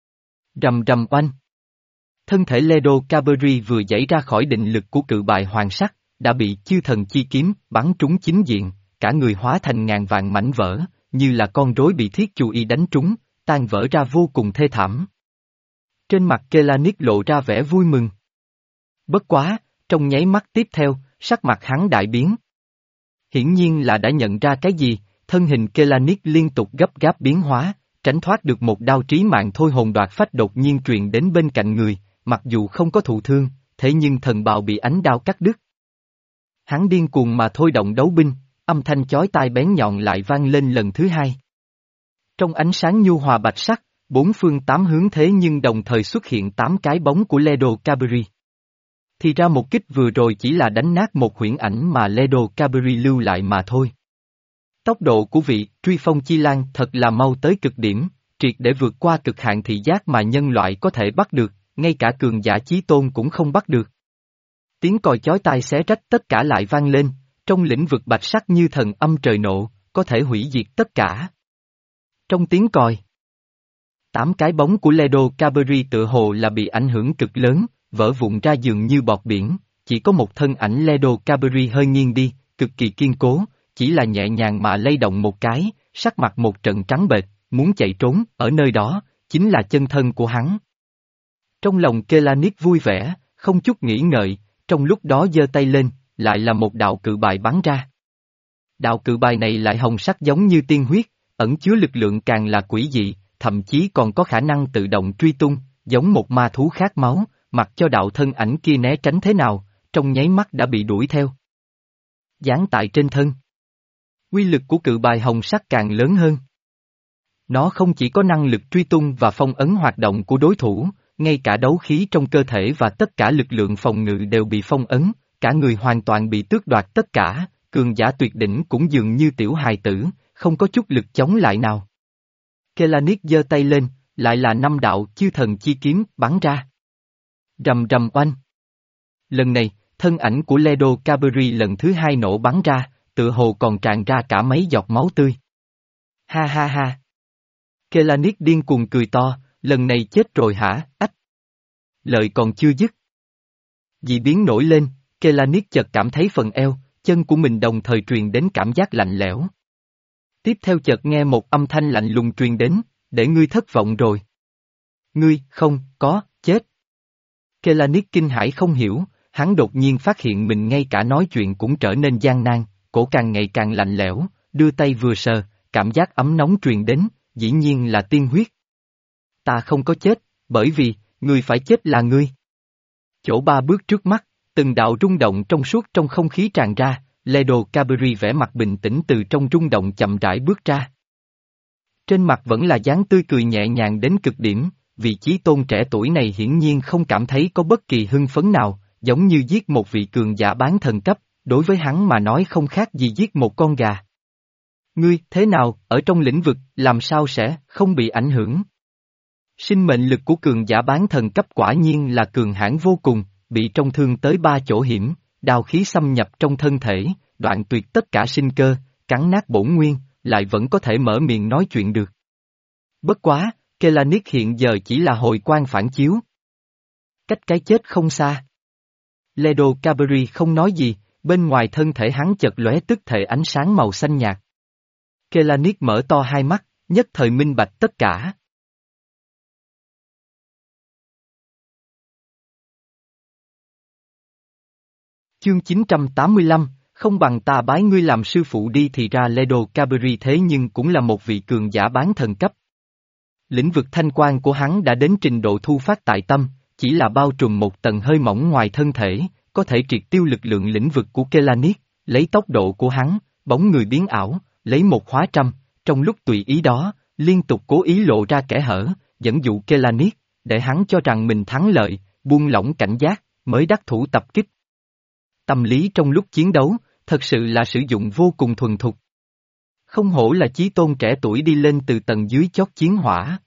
Rầm rầm oanh. Thân thể Ledo Caberi vừa giãy ra khỏi định lực của cự bài hoàng sắc, đã bị chư thần chi kiếm bắn trúng chính diện, cả người hóa thành ngàn vạn mảnh vỡ, như là con rối bị thiết chù y đánh trúng, tan vỡ ra vô cùng thê thảm. Trên mặt Kelanis lộ ra vẻ vui mừng. Bất quá, trong nháy mắt tiếp theo, sắc mặt hắn đại biến. Hiển nhiên là đã nhận ra cái gì, thân hình Kelanis liên tục gấp gáp biến hóa, tránh thoát được một đao trí mạng thôi hồn đoạt phách đột nhiên truyền đến bên cạnh người, mặc dù không có thụ thương, thế nhưng thần bào bị ánh đao cắt đứt. Hắn điên cuồng mà thôi động đấu binh, âm thanh chói tai bén nhọn lại vang lên lần thứ hai. Trong ánh sáng nhu hòa bạch sắc, bốn phương tám hướng thế nhưng đồng thời xuất hiện tám cái bóng của Ledo Caberi. Thì ra một kích vừa rồi chỉ là đánh nát một huyễn ảnh mà Ledo Caberi lưu lại mà thôi. Tốc độ của vị truy phong chi lan thật là mau tới cực điểm, triệt để vượt qua cực hạn thị giác mà nhân loại có thể bắt được, ngay cả cường giả chí tôn cũng không bắt được. Tiếng còi chói tai xé rách tất cả lại vang lên, trong lĩnh vực bạch sắc như thần âm trời nộ, có thể hủy diệt tất cả. Trong tiếng còi, tám cái bóng của Ledo Caberi tựa hồ là bị ảnh hưởng cực lớn, vỡ vụn ra dường như bọt biển, chỉ có một thân ảnh Ledo Caberi hơi nghiêng đi, cực kỳ kiên cố, chỉ là nhẹ nhàng mà lay động một cái, sắc mặt một trận trắng bệch, muốn chạy trốn, ở nơi đó, chính là chân thân của hắn. Trong lòng Kelanis vui vẻ, không chút nghĩ ngợi, trong lúc đó giơ tay lên, lại là một đạo cự bài bắn ra. Đạo cự bài này lại hồng sắc giống như tiên huyết, ẩn chứa lực lượng càng là quỷ dị, thậm chí còn có khả năng tự động truy tung, giống một ma thú khát máu, mặc cho đạo thân ảnh kia né tránh thế nào, trong nháy mắt đã bị đuổi theo. Dán tại trên thân. Quy lực của cự bài hồng sắc càng lớn hơn. Nó không chỉ có năng lực truy tung và phong ấn hoạt động của đối thủ, ngay cả đấu khí trong cơ thể và tất cả lực lượng phòng ngự đều bị phong ấn, cả người hoàn toàn bị tước đoạt tất cả, cường giả tuyệt đỉnh cũng dường như tiểu hài tử, không có chút lực chống lại nào. Kelanis giơ tay lên, lại là năm đạo chư thần chi kiếm bắn ra. Rầm rầm oanh. Lần này, thân ảnh của Ledo Caberi lần thứ hai nổ bắn ra, tựa hồ còn tràn ra cả mấy giọt máu tươi. Ha ha ha. Kelanis điên cuồng cười to, lần này chết rồi hả, ách. Lời còn chưa dứt. Dị biến nổi lên, Kelanis chợt cảm thấy phần eo, chân của mình đồng thời truyền đến cảm giác lạnh lẽo. Tiếp theo chợt nghe một âm thanh lạnh lùng truyền đến, để ngươi thất vọng rồi. Ngươi, không, có, chết. Kelanis kinh hãi không hiểu, hắn đột nhiên phát hiện mình ngay cả nói chuyện cũng trở nên gian nan, cổ càng ngày càng lạnh lẽo, đưa tay vừa sờ, cảm giác ấm nóng truyền đến, dĩ nhiên là tiên huyết. Ta không có chết, bởi vì, người phải chết là ngươi. Chỗ ba bước trước mắt, từng đạo rung động trong suốt trong không khí tràn ra, Ledo Caberi vẻ mặt bình tĩnh từ trong rung động chậm rãi bước ra. Trên mặt vẫn là dáng tươi cười nhẹ nhàng đến cực điểm, vị chí tôn trẻ tuổi này hiển nhiên không cảm thấy có bất kỳ hưng phấn nào, giống như giết một vị cường giả bán thần cấp, đối với hắn mà nói không khác gì giết một con gà. Ngươi, thế nào, ở trong lĩnh vực, làm sao sẽ không bị ảnh hưởng? Sinh mệnh lực của cường giả bán thần cấp quả nhiên là cường hãn vô cùng, bị trọng thương tới ba chỗ hiểm, đao khí xâm nhập trong thân thể, đoạn tuyệt tất cả sinh cơ, cắn nát bổn nguyên, lại vẫn có thể mở miệng nói chuyện được. Bất quá, Kelanis hiện giờ chỉ là hồi quang phản chiếu. Cách cái chết không xa. Ledo Caberi không nói gì, bên ngoài thân thể hắn chợt lóe tức thể ánh sáng màu xanh nhạt. Kelanis mở to hai mắt, nhất thời minh bạch tất cả. Chương chín trăm tám mươi lăm, không bằng ta bái ngươi làm sư phụ đi. Thì ra Ledo Cabri thế nhưng cũng là một vị cường giả bán thần cấp. Lĩnh vực thanh quan của hắn đã đến trình độ thu phát tại tâm, chỉ là bao trùm một tầng hơi mỏng ngoài thân thể, có thể triệt tiêu lực lượng lĩnh vực của Kelanic, lấy tốc độ của hắn, bóng người biến ảo, lấy một hóa trăm, trong lúc tùy ý đó, liên tục cố ý lộ ra kẽ hở, dẫn dụ Kelanic, để hắn cho rằng mình thắng lợi, buông lỏng cảnh giác, mới đắc thủ tập kích. Tâm lý trong lúc chiến đấu, thật sự là sử dụng vô cùng thuần thục. Không hổ là chí tôn trẻ tuổi đi lên từ tầng dưới chót chiến hỏa.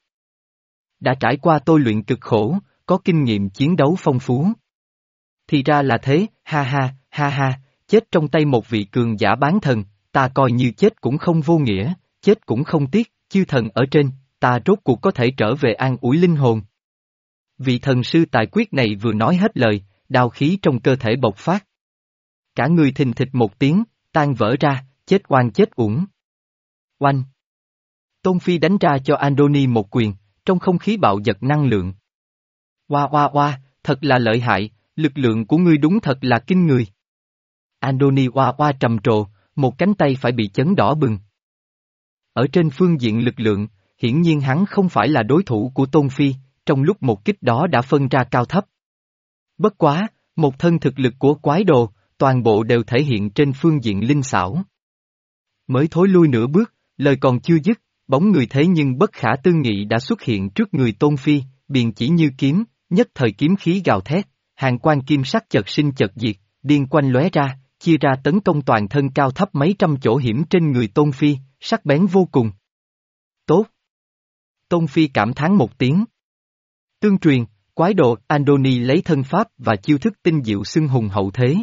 Đã trải qua tôi luyện cực khổ, có kinh nghiệm chiến đấu phong phú. Thì ra là thế, ha ha, ha ha, chết trong tay một vị cường giả bán thần, ta coi như chết cũng không vô nghĩa, chết cũng không tiếc, chư thần ở trên, ta rốt cuộc có thể trở về an ủi linh hồn. Vị thần sư tài quyết này vừa nói hết lời, đao khí trong cơ thể bộc phát. Cả người thình thịch một tiếng, tan vỡ ra, chết oan chết uổng. Oanh! Tôn Phi đánh ra cho Andoni một quyền, trong không khí bạo giật năng lượng. Oa oa oa, thật là lợi hại, lực lượng của ngươi đúng thật là kinh người. Andoni oa oa trầm trồ, một cánh tay phải bị chấn đỏ bừng. Ở trên phương diện lực lượng, hiển nhiên hắn không phải là đối thủ của Tôn Phi, trong lúc một kích đó đã phân ra cao thấp. Bất quá, một thân thực lực của quái đồ, toàn bộ đều thể hiện trên phương diện linh xảo. Mới thối lui nửa bước, lời còn chưa dứt, bóng người thế nhưng bất khả tư nghị đã xuất hiện trước người Tôn Phi, biền chỉ như kiếm, nhất thời kiếm khí gào thét, hàng quan kim sắc chợt sinh chợt diệt, điên quanh lóe ra, chia ra tấn công toàn thân cao thấp mấy trăm chỗ hiểm trên người Tôn Phi, sắc bén vô cùng. Tốt! Tôn Phi cảm thán một tiếng. Tương truyền, quái đồ Andoni lấy thân pháp và chiêu thức tinh diệu xưng hùng hậu thế.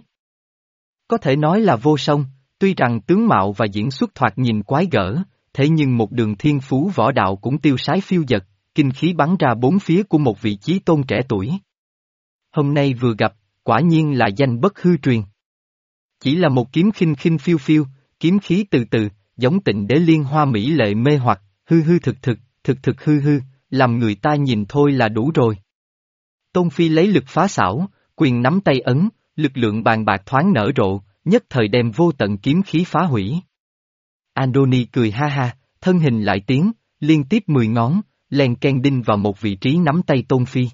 Có thể nói là vô song, tuy rằng tướng mạo và diễn xuất thoạt nhìn quái gở, thế nhưng một đường thiên phú võ đạo cũng tiêu sái phiêu dật, kinh khí bắn ra bốn phía của một vị chí tôn trẻ tuổi. Hôm nay vừa gặp, quả nhiên là danh bất hư truyền. Chỉ là một kiếm khinh khinh phiêu phiêu, kiếm khí từ từ, giống Tịnh Đế Liên Hoa mỹ lệ mê hoặc, hư hư thực thực, thực thực hư hư, làm người ta nhìn thôi là đủ rồi. Tôn Phi lấy lực phá xảo, quyền nắm tay ấn, lực lượng bàn bạc thoáng nở rộ, nhất thời đem vô tận kiếm khí phá hủy. Andoni cười ha ha, thân hình lại tiến, liên tiếp mười ngón, len ken đinh vào một vị trí nắm tay Tôn Phi.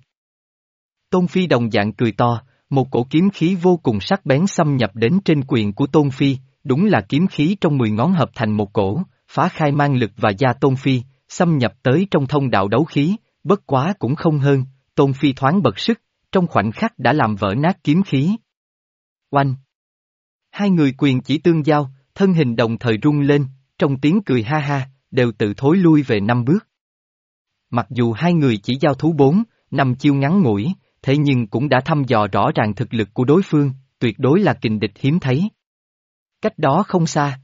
Tôn Phi đồng dạng cười to, một cổ kiếm khí vô cùng sắc bén xâm nhập đến trên quyền của Tôn Phi, đúng là kiếm khí trong mười ngón hợp thành một cổ, phá khai mang lực và da Tôn Phi, xâm nhập tới trong thông đạo đấu khí, bất quá cũng không hơn, Tôn Phi thoáng bật sức, trong khoảnh khắc đã làm vỡ nát kiếm khí. Oanh! Hai người quyền chỉ tương giao, thân hình đồng thời rung lên, trong tiếng cười ha ha, đều tự thối lui về năm bước. Mặc dù hai người chỉ giao thú bốn, năm chiêu ngắn ngủi, thế nhưng cũng đã thăm dò rõ ràng thực lực của đối phương, tuyệt đối là kình địch hiếm thấy. Cách đó không xa.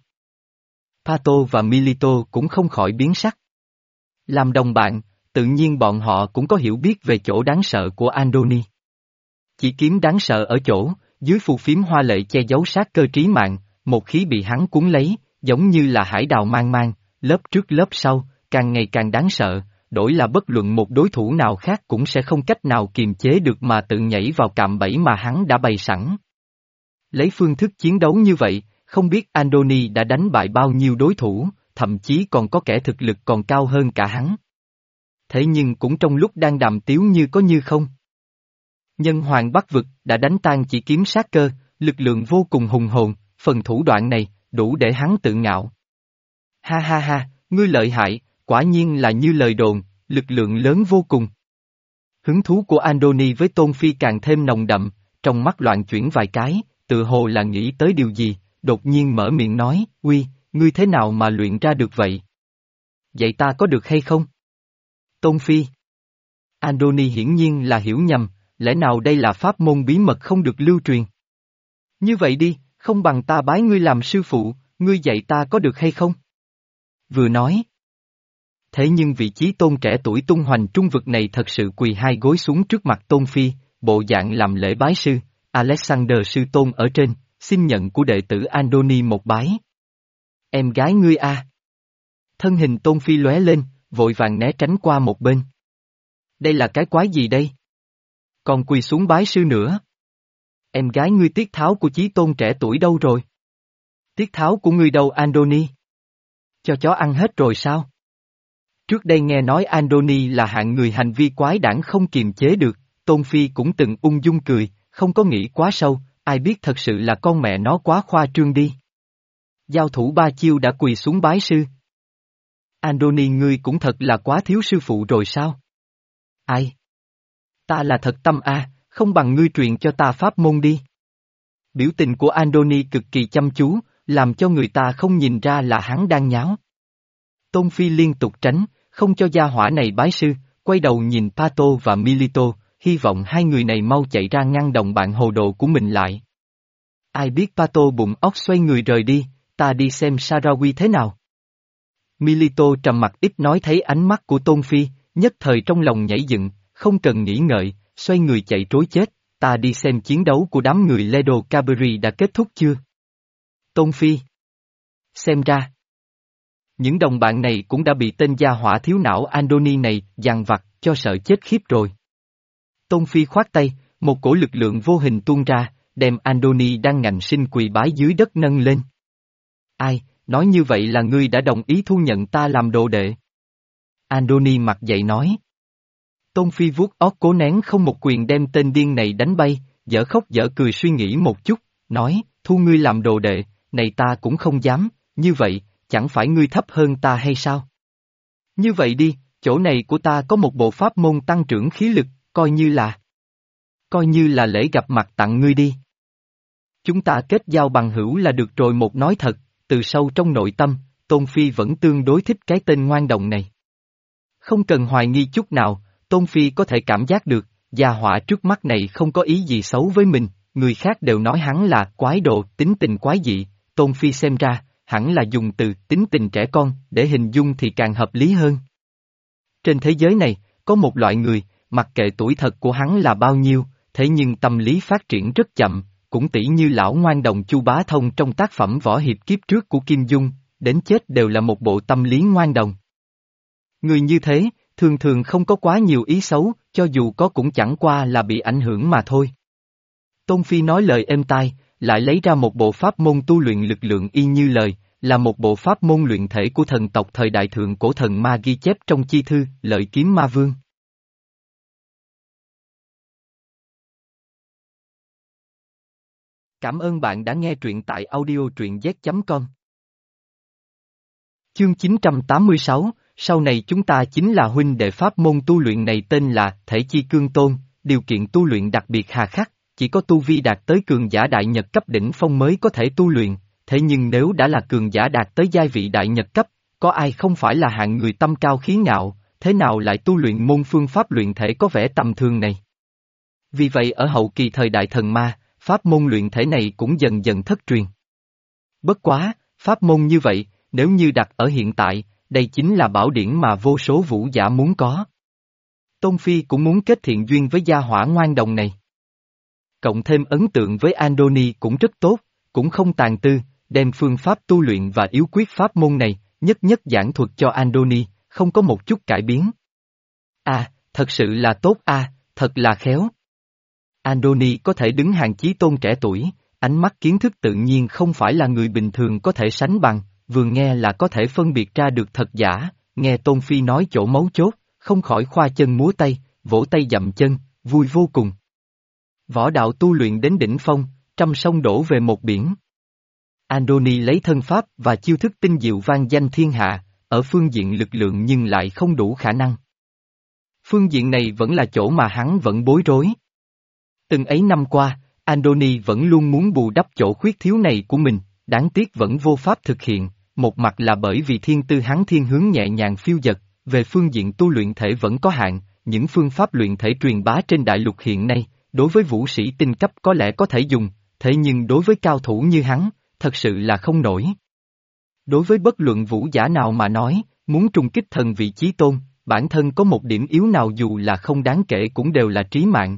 Pato và Milito cũng không khỏi biến sắc. Làm đồng bạn, tự nhiên bọn họ cũng có hiểu biết về chỗ đáng sợ của Andoni. Chỉ kiếm đáng sợ ở chỗ, dưới phù phiếm hoa lệ che giấu sát cơ trí mạng, một khí bị hắn cuốn lấy, giống như là hải đào mang mang, lớp trước lớp sau, càng ngày càng đáng sợ, đổi là bất luận một đối thủ nào khác cũng sẽ không cách nào kiềm chế được mà tự nhảy vào cạm bẫy mà hắn đã bày sẵn. Lấy phương thức chiến đấu như vậy, không biết Andoni đã đánh bại bao nhiêu đối thủ, thậm chí còn có kẻ thực lực còn cao hơn cả hắn. Thế nhưng cũng trong lúc đang đàm tiếu như có như không. Nhân hoàng Bắc vực đã đánh tan chỉ kiếm sát cơ, lực lượng vô cùng hùng hồn, phần thủ đoạn này, đủ để hắn tự ngạo. Ha ha ha, ngươi lợi hại, quả nhiên là như lời đồn, lực lượng lớn vô cùng. Hứng thú của Andoni với Tôn Phi càng thêm nồng đậm, trong mắt loạn chuyển vài cái, tự hồ là nghĩ tới điều gì, đột nhiên mở miệng nói, uy, ngươi thế nào mà luyện ra được vậy? Vậy ta có được hay không? Tôn Phi. Andoni hiển nhiên là hiểu nhầm, lẽ nào đây là pháp môn bí mật không được lưu truyền? Như vậy đi, không bằng ta bái ngươi làm sư phụ, ngươi dạy ta có được hay không? Vừa nói. Thế nhưng vị chí tôn trẻ tuổi tung hoành trung vực này thật sự quỳ hai gối xuống trước mặt Tôn Phi, bộ dạng làm lễ bái sư, Alexander sư tôn ở trên, xin nhận của đệ tử Andoni một bái. Em gái ngươi a. Thân hình Tôn Phi lóe lên, vội vàng né tránh qua một bên. Đây là cái quái gì đây? Còn quỳ xuống bái sư nữa. Em gái ngươi Tiết Tháo của Chí Tôn trẻ tuổi đâu rồi? Tiết Tháo của ngươi đâu Andoni? Cho chó ăn hết rồi sao? Trước đây nghe nói Andoni là hạng người hành vi quái đản không kiềm chế được, Tôn Phi cũng từng ung dung cười, không có nghĩ quá sâu, ai biết thật sự là con mẹ nó quá khoa trương đi. Giao thủ ba chiêu đã quỳ xuống bái sư. Andoni ngươi cũng thật là quá thiếu sư phụ rồi sao? Ai? Ta là thật tâm a, không bằng ngươi truyền cho ta pháp môn đi. Biểu tình của Andoni cực kỳ chăm chú, làm cho người ta không nhìn ra là hắn đang nháo. Tôn Phi liên tục tránh, không cho gia hỏa này bái sư, quay đầu nhìn Pato và Milito, hy vọng hai người này mau chạy ra ngăn đồng bạn hồ đồ của mình lại. Ai biết Pato bụng óc xoay người rời đi, ta đi xem Sarawi thế nào. Milito trầm mặc ít nói thấy ánh mắt của Tôn Phi, nhất thời trong lòng nhảy dựng, không cần nghĩ ngợi, xoay người chạy trối chết, ta đi xem chiến đấu của đám người Ledo Cabri đã kết thúc chưa. Tôn Phi. Xem ra. Những đồng bạn này cũng đã bị tên gia hỏa thiếu não Andoni này dằn vặt cho sợ chết khiếp rồi. Tôn Phi khoát tay, một cổ lực lượng vô hình tuôn ra, đem Andoni đang ngạnh sinh quỳ bái dưới đất nâng lên. Ai, nói như vậy là ngươi đã đồng ý thu nhận ta làm đồ đệ. Andoni mặt dậy nói. Tôn Phi vuốt óc cố nén không một quyền đem tên điên này đánh bay, dở khóc dở cười suy nghĩ một chút, nói, thu ngươi làm đồ đệ, này ta cũng không dám, như vậy, chẳng phải ngươi thấp hơn ta hay sao? Như vậy đi, chỗ này của ta có một bộ pháp môn tăng trưởng khí lực, coi như là... Coi như là lễ gặp mặt tặng ngươi đi. Chúng ta kết giao bằng hữu là được rồi. Một nói thật, từ sâu trong nội tâm, Tôn Phi vẫn tương đối thích cái tên ngoan đồng này. Không cần hoài nghi chút nào, Tôn Phi có thể cảm giác được, gia hỏa trước mắt này không có ý gì xấu với mình, người khác đều nói hắn là quái đồ, tính tình quái dị, Tôn Phi xem ra, hẳn là dùng từ tính tình trẻ con để hình dung thì càng hợp lý hơn. Trên thế giới này, có một loại người, mặc kệ tuổi thật của hắn là bao nhiêu, thế nhưng tâm lý phát triển rất chậm, cũng tỉ như lão ngoan đồng Chu Bá Thông trong tác phẩm võ hiệp kiếp trước của Kim Dung, đến chết đều là một bộ tâm lý ngoan đồng. Người như thế, thường thường không có quá nhiều ý xấu, cho dù có cũng chẳng qua là bị ảnh hưởng mà thôi. Tôn Phi nói lời êm tai, lại lấy ra một bộ pháp môn tu luyện lực lượng y như lời, là một bộ pháp môn luyện thể của thần tộc thời đại thượng cổ thần ma ghi chép trong chi thư, Lợi Kiếm Ma Vương. Cảm ơn bạn đã nghe truyện tại audio truyện z chấm com. Chương chín trăm tám mươi sáu, sau này chúng ta chính là huynh đệ. Pháp môn tu luyện này tên là Thể Chi Cương Tôn, điều kiện tu luyện đặc biệt hà khắc, chỉ có tu vi đạt tới cường giả đại nhật cấp đỉnh phong mới có thể tu luyện, thế nhưng nếu đã là cường giả đạt tới giai vị đại nhật cấp, có ai không phải là hạng người tâm cao khí ngạo, thế nào lại tu luyện môn phương pháp luyện thể có vẻ tầm thường này. Vì vậy ở hậu kỳ thời đại thần ma, pháp môn luyện thể này cũng dần dần thất truyền. Bất quá, pháp môn như vậy, nếu như đặt ở hiện tại, đây chính là bảo điển mà vô số vũ giả muốn có. Tôn Phi cũng muốn kết thiện duyên với gia hỏa ngoan đồng này. Cộng thêm ấn tượng với Andoni cũng rất tốt, cũng không tàn tư, đem phương pháp tu luyện và yếu quyết pháp môn này, nhất nhất giảng thuật cho Andoni, không có một chút cải biến. À, thật sự là tốt à, thật là khéo. Andoni có thể đứng hàng chí tôn trẻ tuổi, ánh mắt kiến thức tự nhiên không phải là người bình thường có thể sánh bằng, vừa nghe là có thể phân biệt ra được thật giả, nghe Tôn Phi nói chỗ mấu chốt, không khỏi khoa chân múa tay, vỗ tay dậm chân, vui vô cùng. Võ đạo tu luyện đến đỉnh phong, trăm sông đổ về một biển. Andoni lấy thân pháp và chiêu thức tinh diệu vang danh thiên hạ, ở phương diện lực lượng nhưng lại không đủ khả năng. Phương diện này vẫn là chỗ mà hắn vẫn bối rối. Từng ấy năm qua, Andoni vẫn luôn muốn bù đắp chỗ khuyết thiếu này của mình, đáng tiếc vẫn vô pháp thực hiện, một mặt là bởi vì thiên tư hắn thiên hướng nhẹ nhàng phiêu dật, về phương diện tu luyện thể vẫn có hạn, những phương pháp luyện thể truyền bá trên đại lục hiện nay, đối với vũ sĩ tinh cấp có lẽ có thể dùng, thế nhưng đối với cao thủ như hắn, thật sự là không nổi. Đối với bất luận vũ giả nào mà nói, muốn trùng kích thần vị chí tôn, bản thân có một điểm yếu nào dù là không đáng kể cũng đều là trí mạng.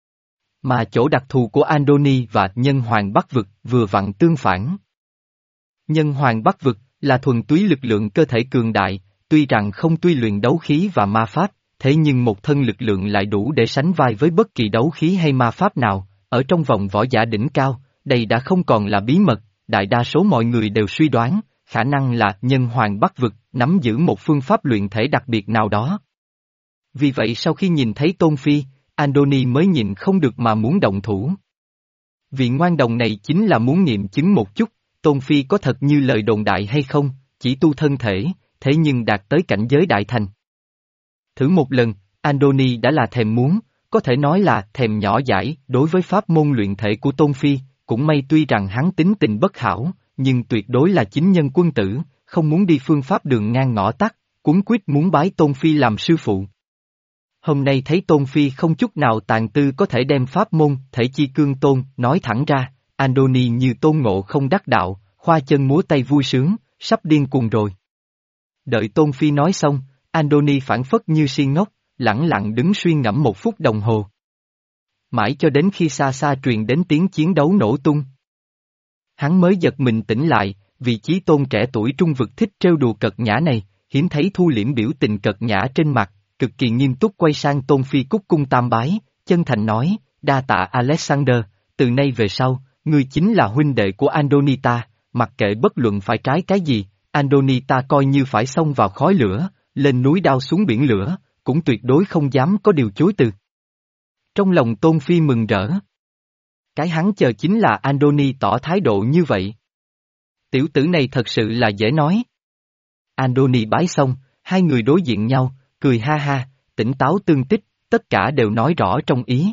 Mà chỗ đặc thù của Andoni và Nhân Hoàng Bắc Vực vừa vặn tương phản. Nhân Hoàng Bắc Vực là thuần túy lực lượng cơ thể cường đại, tuy rằng không tuy luyện đấu khí và ma pháp, thế nhưng một thân lực lượng lại đủ để sánh vai với bất kỳ đấu khí hay ma pháp nào, ở trong vòng võ giả đỉnh cao, đây đã không còn là bí mật, đại đa số mọi người đều suy đoán, khả năng là nhân hoàng Bắc vực nắm giữ một phương pháp luyện thể đặc biệt nào đó. Vì vậy sau khi nhìn thấy Tôn Phi, Andoni mới nhịn không được mà muốn động thủ. Vị ngoan đồng này chính là muốn nghiệm chứng một chút, Tôn Phi có thật như lời đồn đại hay không, chỉ tu thân thể, thế nhưng đạt tới cảnh giới đại thành. Thử một lần, Andoni đã là thèm muốn, có thể nói là thèm nhỏ dãi đối với pháp môn luyện thể của Tôn Phi, cũng may tuy rằng hắn tính tình bất hảo, nhưng tuyệt đối là chính nhân quân tử, không muốn đi phương pháp đường ngang ngõ tắt, cuống quýt muốn bái Tôn Phi làm sư phụ. Hôm nay thấy Tôn Phi không chút nào tàn tư có thể đem pháp môn thể chi cương tôn nói thẳng ra, Andoni như tôn ngộ không đắc đạo, khoa chân múa tay vui sướng, sắp điên cuồng rồi. Đợi Tôn Phi nói xong, Andoni phản phất như si ngốc, lẳng lặng đứng suy ngẫm một phút đồng hồ. Mãi cho đến khi xa xa truyền đến tiếng chiến đấu nổ tung. Hắn mới giật mình tỉnh lại, vì Chí Tôn trẻ tuổi trung vực thích trêu đùa cợt nhã này, hiếm thấy thu liễm biểu tình cợt nhã trên mặt, cực kỳ nghiêm túc quay sang Tôn Phi cúc cung tam bái, chân thành nói, đa tạ Alexander, từ nay về sau, ngươi chính là huynh đệ của Andonita, mặc kệ bất luận phải trái cái gì, Andonita coi như phải xông vào khói lửa, lên núi đao xuống biển lửa, cũng tuyệt đối không dám có điều chối từ. Trong lòng Tôn Phi mừng rỡ. Cái hắn chờ chính là Andoni tỏ thái độ như vậy. Tiểu tử này thật sự là dễ nói. Andoni bái xong, hai người đối diện nhau, cười ha ha, tỉnh táo tương tích, tất cả đều nói rõ trong ý.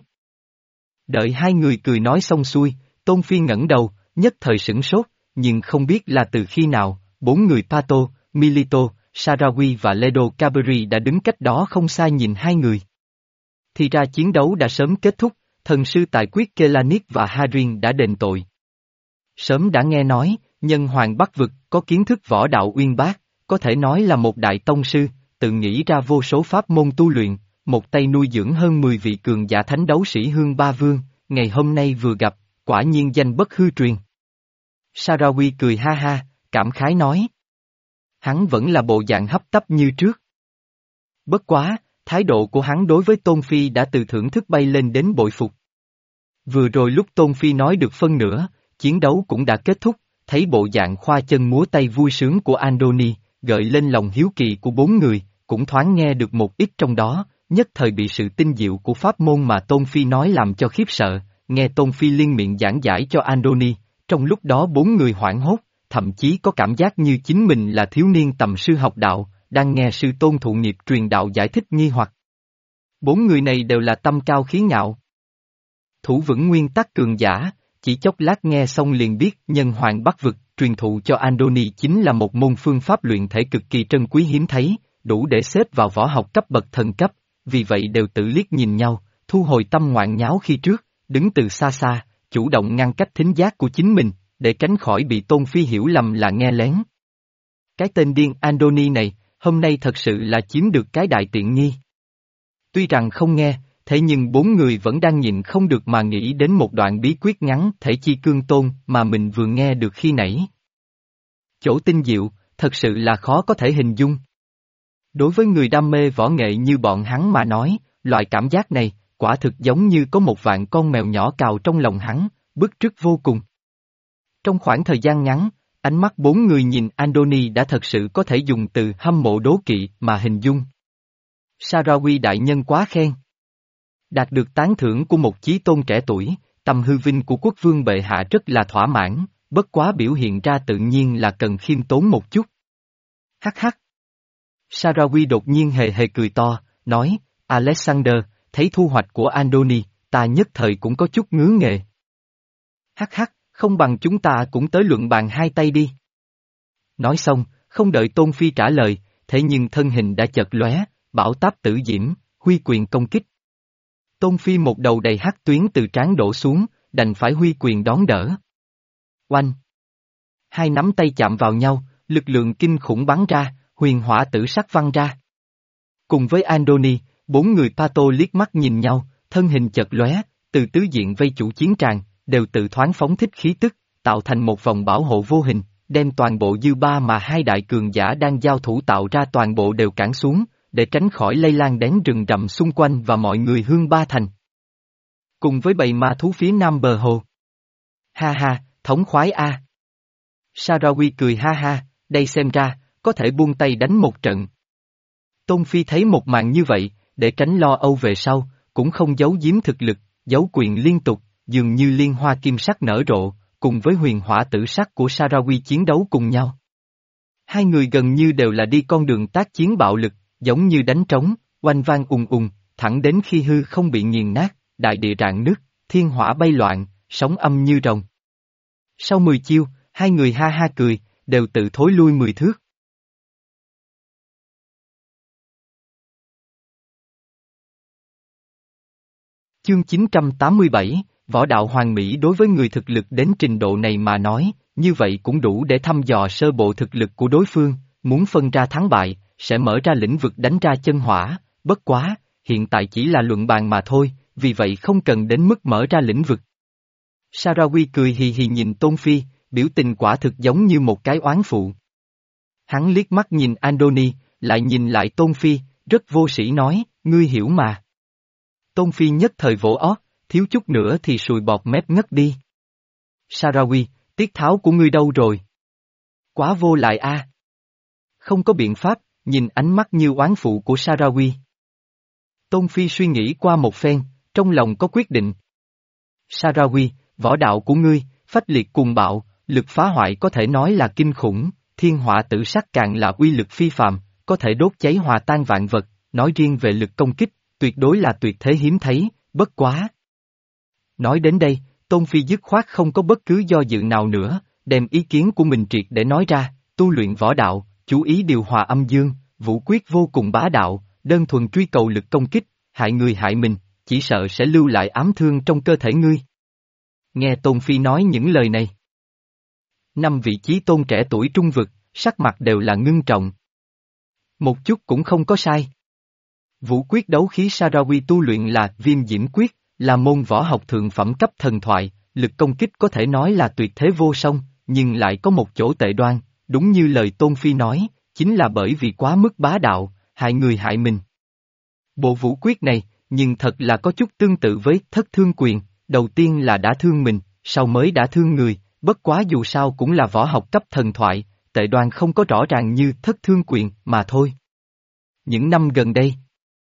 Đợi hai người cười nói xong xuôi, Tôn Phi ngẩng đầu, nhất thời sửng sốt, nhưng không biết là từ khi nào, bốn người Pato, Milito, Sarawi và Ledo Caberi đã đứng cách đó không xa nhìn hai người. Thì ra chiến đấu đã sớm kết thúc, thần sư tài quyết Kelanis và Harin đã đền tội. Sớm đã nghe nói, nhân hoàng Bắc vực có kiến thức võ đạo uyên bác, có thể nói là một đại tông sư, tự nghĩ ra vô số pháp môn tu luyện, một tay nuôi dưỡng hơn mười vị cường giả thánh đấu sĩ hương ba vương, ngày hôm nay vừa gặp, quả nhiên danh bất hư truyền. Sarawi cười ha ha, cảm khái nói. Hắn vẫn là bộ dạng hấp tấp như trước. Bất quá, thái độ của hắn đối với Tôn Phi đã từ thưởng thức bay lên đến bội phục. Vừa rồi lúc Tôn Phi nói được phân nửa, chiến đấu cũng đã kết thúc, thấy bộ dạng khoa chân múa tay vui sướng của Andoni, gợi lên lòng hiếu kỳ của bốn người, cũng thoáng nghe được một ít trong đó, nhất thời bị sự tinh diệu của pháp môn mà Tôn Phi nói làm cho khiếp sợ, nghe Tôn Phi liên miệng giảng giải cho Andoni, trong lúc đó bốn người hoảng hốt, thậm chí có cảm giác như chính mình là thiếu niên tầm sư học đạo, đang nghe sư tôn thụ nghiệp truyền đạo giải thích nghi hoặc. Bốn người này đều là tâm cao khí ngạo. Thủ vững nguyên tắc cường giả, chỉ chốc lát nghe xong liền biết nhân hoàng Bắc vực truyền thụ cho Andoni chính là một môn phương pháp luyện thể cực kỳ trân quý hiếm thấy, đủ để xếp vào võ học cấp bậc thần cấp, vì vậy đều tự liếc nhìn nhau, thu hồi tâm ngoạn nháo khi trước, đứng từ xa xa, chủ động ngăn cách thính giác của chính mình, để tránh khỏi bị Tôn Phi hiểu lầm là nghe lén. Cái tên điên Andoni này, hôm nay thật sự là chiếm được cái đại tiện nghi. Tuy rằng không nghe, thế nhưng bốn người vẫn đang nhịn không được mà nghĩ đến một đoạn bí quyết ngắn thể chi cương tôn mà mình vừa nghe được khi nãy. Chỗ tinh diệu, thật sự là khó có thể hình dung. Đối với người đam mê võ nghệ như bọn hắn mà nói, loại cảm giác này, quả thực giống như có một vạn con mèo nhỏ cào trong lòng hắn, bức rứt vô cùng. Trong khoảng thời gian ngắn, ánh mắt bốn người nhìn Andoni đã thật sự có thể dùng từ hâm mộ đố kỵ mà hình dung. Sarawi đại nhân quá khen. Đạt được tán thưởng của một chí tôn trẻ tuổi, tầm hư vinh của quốc vương bệ hạ rất là thỏa mãn, bất quá biểu hiện ra tự nhiên là cần khiêm tốn một chút. Hắc hắc. Sarawi đột nhiên hề hề cười to, nói, Alexander, thấy thu hoạch của Andoni, ta nhất thời cũng có chút ngứa nghề. Hắc hắc, không bằng chúng ta cũng tới luận bàn hai tay đi. Nói xong, không đợi Tôn Phi trả lời, thế nhưng thân hình đã chợt lóe, bảo táp tử diễm, huy quyền công kích. Tôn Phi một đầu đầy hắc tuyến từ trán đổ xuống, đành phải huy quyền đón đỡ. Oanh! Hai nắm tay chạm vào nhau, lực lượng kinh khủng bắn ra, huyền hỏa tử sắc văng ra. Cùng với Andoni, bốn người Pato liếc mắt nhìn nhau, thân hình chợt lóe, từ tứ diện vây chủ chiến tràng, đều tự thoáng phóng thích khí tức, tạo thành một vòng bảo hộ vô hình, đem toàn bộ dư ba mà hai đại cường giả đang giao thủ tạo ra toàn bộ đều cản xuống, để tránh khỏi lây lan đến rừng rậm xung quanh và mọi người hương ba thành. cùng với bầy ma thú phía nam bờ hồ. Ha ha, thống khoái a. Sarawi cười ha ha, đây xem ra, có thể buông tay đánh một trận. Tôn Phi thấy một màn như vậy, để tránh lo âu về sau, cũng không giấu giếm thực lực, giấu quyền liên tục, dường như liên hoa kim sắc nở rộ, cùng với huyền hỏa tử sắc của Sarawi chiến đấu cùng nhau. Hai người gần như đều là đi con đường tác chiến bạo lực, giống như đánh trống, oanh vang ùng ùng, thẳng đến khi hư không bị nghiền nát, đại địa rạn nứt, thiên hỏa bay loạn, sóng âm như rồng. Sau mười chiêu, hai người ha ha cười, đều tự thối lui mười thước. Chương chín trăm tám mươi bảy, Võ đạo hoàn mỹ đối với người thực lực đến trình độ này mà nói, như vậy cũng đủ để thăm dò sơ bộ thực lực của đối phương, muốn phân ra thắng bại, sẽ mở ra lĩnh vực đánh ra chân hỏa, bất quá, hiện tại chỉ là luận bàn mà thôi, vì vậy không cần đến mức mở ra lĩnh vực. Sarawi cười hì hì nhìn Tôn Phi, biểu tình quả thực giống như một cái oán phụ. Hắn liếc mắt nhìn Andoni, lại nhìn lại Tôn Phi, rất vô sĩ nói, ngươi hiểu mà. Tôn Phi nhất thời vỗ ót, thiếu chút nữa thì sùi bọt mép ngất đi. Sarawi, tiết tháo của ngươi đâu rồi? Quá vô lại a. Không có biện pháp, nhìn ánh mắt như oán phụ của Sarawi. Tôn Phi suy nghĩ qua một phen, trong lòng có quyết định. Sarawi, võ đạo của ngươi, phách liệt cuồng bạo, lực phá hoại có thể nói là kinh khủng, thiên hỏa tử sắc càng là uy lực phi phàm, có thể đốt cháy hòa tan vạn vật, nói riêng về lực công kích, tuyệt đối là tuyệt thế hiếm thấy, bất quá. Nói đến đây, Tôn Phi dứt khoát không có bất cứ do dự nào nữa, đem ý kiến của mình triệt để nói ra, tu luyện võ đạo, chú ý điều hòa âm dương, vũ quyết vô cùng bá đạo, đơn thuần truy cầu lực công kích, hại người hại mình, chỉ sợ sẽ lưu lại ám thương trong cơ thể ngươi. Nghe Tôn Phi nói những lời này. Năm vị chí tôn trẻ tuổi trung vực, sắc mặt đều là ngưng trọng. Một chút cũng không có sai. Vũ quyết đấu khí Sarawi tu luyện là Viêm Diễm Quyết, là môn võ học thượng phẩm cấp thần thoại, lực công kích có thể nói là tuyệt thế vô song, nhưng lại có một chỗ tệ đoan, đúng như lời Tôn Phi nói, chính là bởi vì quá mức bá đạo, hại người hại mình. Bộ vũ quyết này, nhưng thật là có chút tương tự với thất thương quyền, đầu tiên là đã thương mình, sau mới đã thương người, bất quá dù sao cũng là võ học cấp thần thoại, tệ đoan không có rõ ràng như thất thương quyền mà thôi. Những năm gần đây,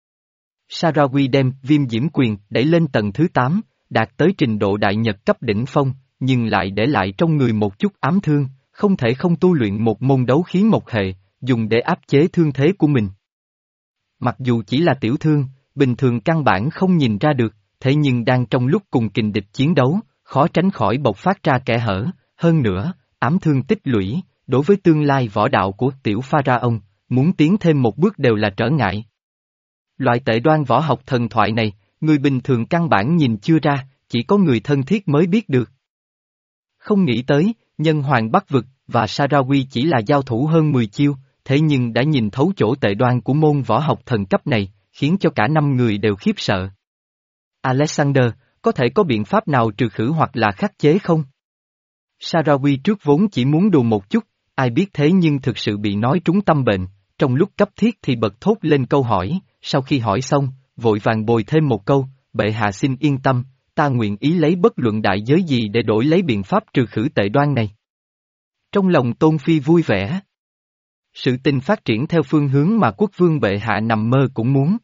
Sarawi đem Viêm Diễm Quyền đẩy lên tầng thứ tám, đạt tới trình độ đại nhật cấp đỉnh phong, nhưng lại để lại trong người một chút ám thương, không thể không tu luyện một môn đấu khí một hệ, dùng để áp chế thương thế của mình. Mặc dù chỉ là tiểu thương, bình thường căn bản không nhìn ra được, thế nhưng đang trong lúc cùng kình địch chiến đấu, khó tránh khỏi bộc phát ra kẽ hở, hơn nữa, ám thương tích lũy, đối với tương lai võ đạo của tiểu Pharaon, muốn tiến thêm một bước đều là trở ngại. Loại tệ đoan võ học thần thoại này, người bình thường căn bản nhìn chưa ra, chỉ có người thân thiết mới biết được. Không nghĩ tới, nhân hoàng Bắc vực và Sarawi chỉ là giao thủ hơn mười chiêu, thế nhưng đã nhìn thấu chỗ tệ đoan của môn võ học thần cấp này, khiến cho cả năm người đều khiếp sợ. Alexander, có thể có biện pháp nào trừ khử hoặc là khắc chế không? Sarawi trước vốn chỉ muốn đùa một chút, ai biết thế nhưng thực sự bị nói trúng tâm bệnh, trong lúc cấp thiết thì bật thốt lên câu hỏi, sau khi hỏi xong, vội vàng bồi thêm một câu, bệ hạ xin yên tâm, ta nguyện ý lấy bất luận đại giới gì để đổi lấy biện pháp trừ khử tệ đoan này. Trong lòng Tôn Phi vui vẻ. Sự tình phát triển theo phương hướng mà quốc vương bệ hạ nằm mơ cũng muốn.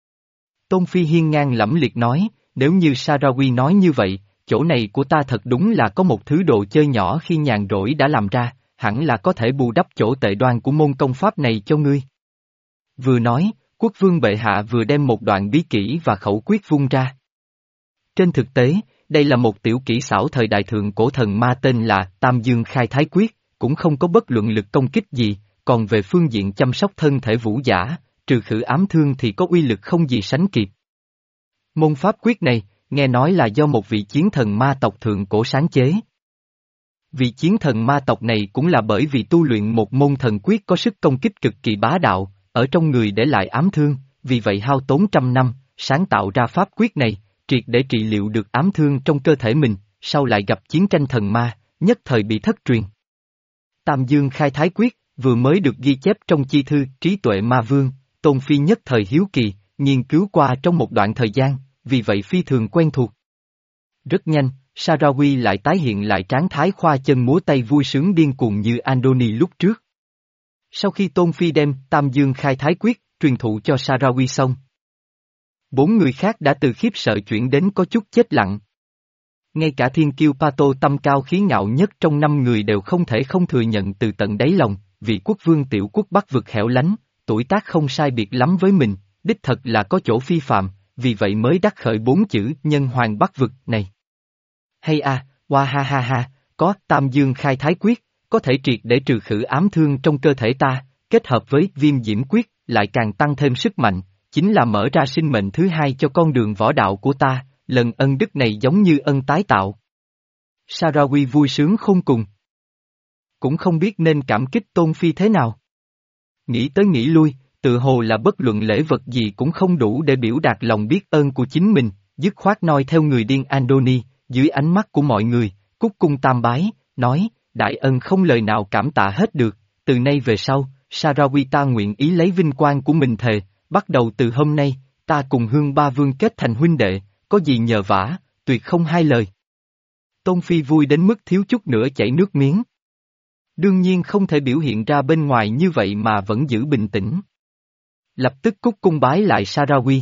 Tôn Phi hiên ngang lẫm liệt nói, nếu như Sarawi nói như vậy, chỗ này của ta thật đúng là có một thứ đồ chơi nhỏ khi nhàn rỗi đã làm ra, hẳn là có thể bù đắp chỗ tệ đoan của môn công pháp này cho ngươi. Vừa nói, quốc vương bệ hạ vừa đem một đoạn bí kỹ và khẩu quyết vung ra. Trên thực tế, đây là một tiểu kỹ xảo thời đại thượng cổ thần ma tên là Tam Dương Khai Thái Quyết, cũng không có bất luận lực công kích gì, còn về phương diện chăm sóc thân thể vũ giả, trừ khử ám thương thì có uy lực không gì sánh kịp. Môn pháp quyết này, nghe nói là do một vị chiến thần ma tộc thượng cổ sáng chế. Vị chiến thần ma tộc này cũng là bởi vì tu luyện một môn thần quyết có sức công kích cực kỳ bá đạo, ở trong người để lại ám thương, vì vậy hao tốn trăm năm, sáng tạo ra pháp quyết này, triệt để trị liệu được ám thương trong cơ thể mình, sau lại gặp chiến tranh thần ma, nhất thời bị thất truyền. Tam Dương Khai Thái Quyết, vừa mới được ghi chép trong chi thư Trí Tuệ Ma Vương, Tôn Phi nhất thời hiếu kỳ, nghiên cứu qua trong một đoạn thời gian, vì vậy phi thường quen thuộc. Rất nhanh, Sarawi lại tái hiện lại tráng thái khoa chân múa tay vui sướng điên cuồng như Andoni lúc trước. Sau khi Tôn Phi đem Tam Dương Khai Thái Quyết, truyền thụ cho Sarawi xong, bốn người khác đã từ khiếp sợ chuyển đến có chút chết lặng. Ngay cả thiên kiêu Pato tâm cao khí ngạo nhất trong năm người đều không thể không thừa nhận từ tận đáy lòng, vị quốc vương tiểu quốc Bắc vực hẻo lánh, tuổi tác không sai biệt lắm với mình, đích thật là có chỗ phi phạm, vì vậy mới đắc khởi bốn chữ nhân hoàng Bắc vực này. Hay à, wa ha ha ha, có Tam Dương Khai Thái Quyết, có thể triệt để trừ khử ám thương trong cơ thể ta, kết hợp với Viêm Diễm Quyết, lại càng tăng thêm sức mạnh, chính là mở ra sinh mệnh thứ hai cho con đường võ đạo của ta, lần ân đức này giống như ân tái tạo. Sarawi vui sướng khôn cùng. Cũng không biết nên cảm kích Tôn Phi thế nào. Nghĩ tới nghĩ lui, tự hồ là bất luận lễ vật gì cũng không đủ để biểu đạt lòng biết ơn của chính mình, dứt khoát noi theo người điên Andoni, dưới ánh mắt của mọi người, cúc cung tam bái, nói, đại ân không lời nào cảm tạ hết được, từ nay về sau, Sarawi ta nguyện ý lấy vinh quang của mình thề, bắt đầu từ hôm nay, ta cùng Hương Ba Vương kết thành huynh đệ, có gì nhờ vả, tuyệt không hai lời. Tôn Phi vui đến mức thiếu chút nữa chảy nước miếng. Đương nhiên không thể biểu hiện ra bên ngoài như vậy mà vẫn giữ bình tĩnh. Lập tức cúc cung bái lại Sarawi.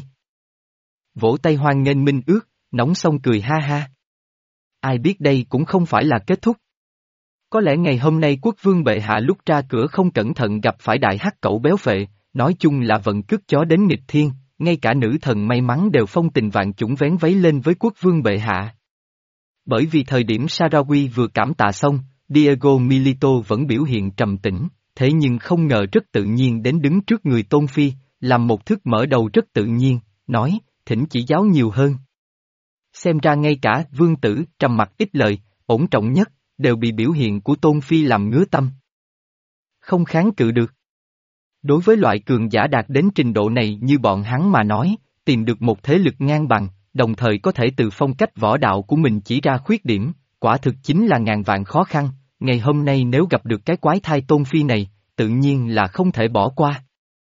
Vỗ tay hoan nghênh minh ước, nóng xong cười ha ha. Ai biết đây cũng không phải là kết thúc. Có lẽ ngày hôm nay quốc vương bệ hạ lúc ra cửa không cẩn thận gặp phải đại hắc cẩu béo phệ, nói chung là vận cước chó đến nghịch thiên, ngay cả nữ thần may mắn đều phong tình vạn chủng vén váy lên với quốc vương bệ hạ. Bởi vì thời điểm Sarawi vừa cảm tạ xong, Diego Milito vẫn biểu hiện trầm tĩnh, thế nhưng không ngờ rất tự nhiên đến đứng trước người Tôn Phi, làm một thức mở đầu rất tự nhiên, nói, thỉnh chỉ giáo nhiều hơn. Xem ra ngay cả vương tử trầm mặc ít lời, ổn trọng nhất, đều bị biểu hiện của Tôn Phi làm ngứa tâm. Không kháng cự được. Đối với loại cường giả đạt đến trình độ này như bọn hắn mà nói, tìm được một thế lực ngang bằng, đồng thời có thể từ phong cách võ đạo của mình chỉ ra khuyết điểm, quả thực chính là ngàn vạn khó khăn, ngày hôm nay nếu gặp được cái quái thai Tôn Phi này, tự nhiên là không thể bỏ qua.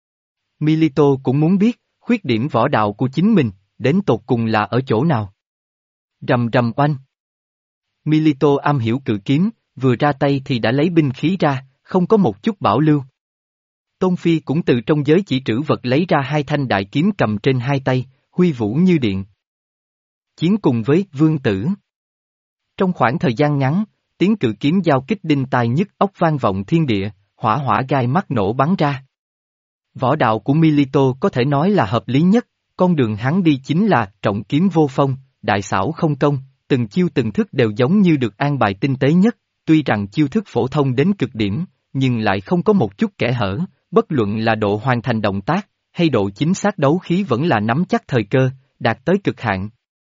Milito cũng muốn biết, khuyết điểm võ đạo của chính mình, đến tột cùng là ở chỗ nào. Rầm rầm oanh. Milito am hiểu cự kiếm, vừa ra tay thì đã lấy binh khí ra, không có một chút bảo lưu. Tôn Phi cũng từ trong giới chỉ trữ vật lấy ra hai thanh đại kiếm cầm trên hai tay, huy vũ như điện. Chiến cùng với vương tử. Trong khoảng thời gian ngắn, tiếng cự kiếm giao kích đinh tai nhức óc vang vọng thiên địa, hỏa hỏa gai mắt nổ bắn ra. Võ đạo của Milito có thể nói là hợp lý nhất, con đường hắn đi chính là trọng kiếm vô phong, đại xảo không công, từng chiêu từng thức đều giống như được an bài tinh tế nhất, tuy rằng chiêu thức phổ thông đến cực điểm, nhưng lại không có một chút kẽ hở, bất luận là độ hoàn thành động tác, hay độ chính xác đấu khí vẫn là nắm chắc thời cơ, đạt tới cực hạn.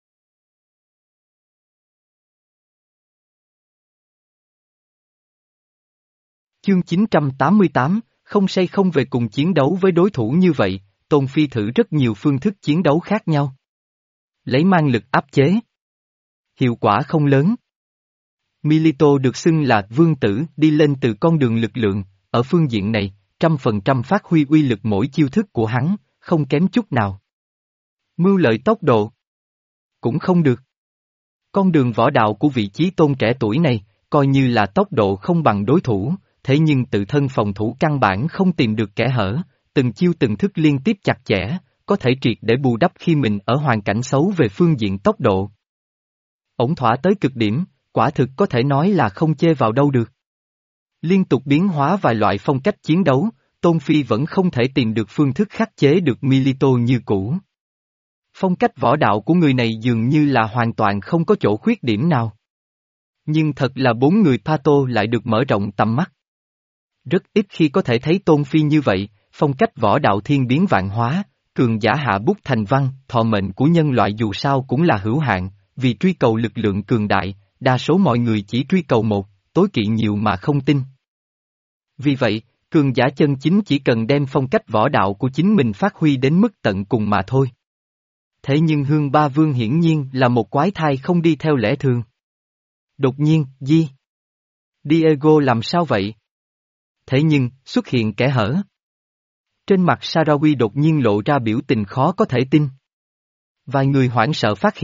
Chương chín trăm tám mươi tám, không say không về cùng chiến đấu với đối thủ như vậy, Tôn Phi thử rất nhiều phương thức chiến đấu khác nhau. Lấy mang lực áp chế. Hiệu quả không lớn. Milito được xưng là vương tử đi lên từ con đường lực lượng, ở phương diện này, trăm phần trăm phát huy uy lực mỗi chiêu thức của hắn, không kém chút nào. Mưu lợi tốc độ. Cũng không được. Con đường võ đạo của vị chí tôn trẻ tuổi này, coi như là tốc độ không bằng đối thủ, thế nhưng tự thân phòng thủ căn bản không tìm được kẽ hở, từng chiêu từng thức liên tiếp chặt chẽ, có thể triệt để bù đắp khi mình ở hoàn cảnh xấu về phương diện tốc độ. Ổn thỏa tới cực điểm, quả thực có thể nói là không chê vào đâu được. Liên tục biến hóa vài loại phong cách chiến đấu, Tôn Phi vẫn không thể tìm được phương thức khắc chế được Milito như cũ. Phong cách võ đạo của người này dường như là hoàn toàn không có chỗ khuyết điểm nào. Nhưng thật là bốn người Pato lại được mở rộng tầm mắt. Rất ít khi có thể thấy Tôn Phi như vậy, phong cách võ đạo thiên biến vạn hóa, cường giả hạ bút thành văn, thọ mệnh của nhân loại dù sao cũng là hữu hạn, vì truy cầu lực lượng cường đại, đa số mọi người chỉ truy cầu một, tối kỵ nhiều mà không tin. Vì vậy, cường giả chân chính chỉ cần đem phong cách võ đạo của chính mình phát huy đến mức tận cùng mà thôi. Thế nhưng Hương Ba Vương hiển nhiên là một quái thai không đi theo lẽ thường. Đột nhiên, Di. Diego làm sao vậy? Thế nhưng, xuất hiện kẽ hở. Trên mặt Sarawi đột nhiên lộ ra biểu tình khó có thể tin. Vài người hoảng sợ phát hiện,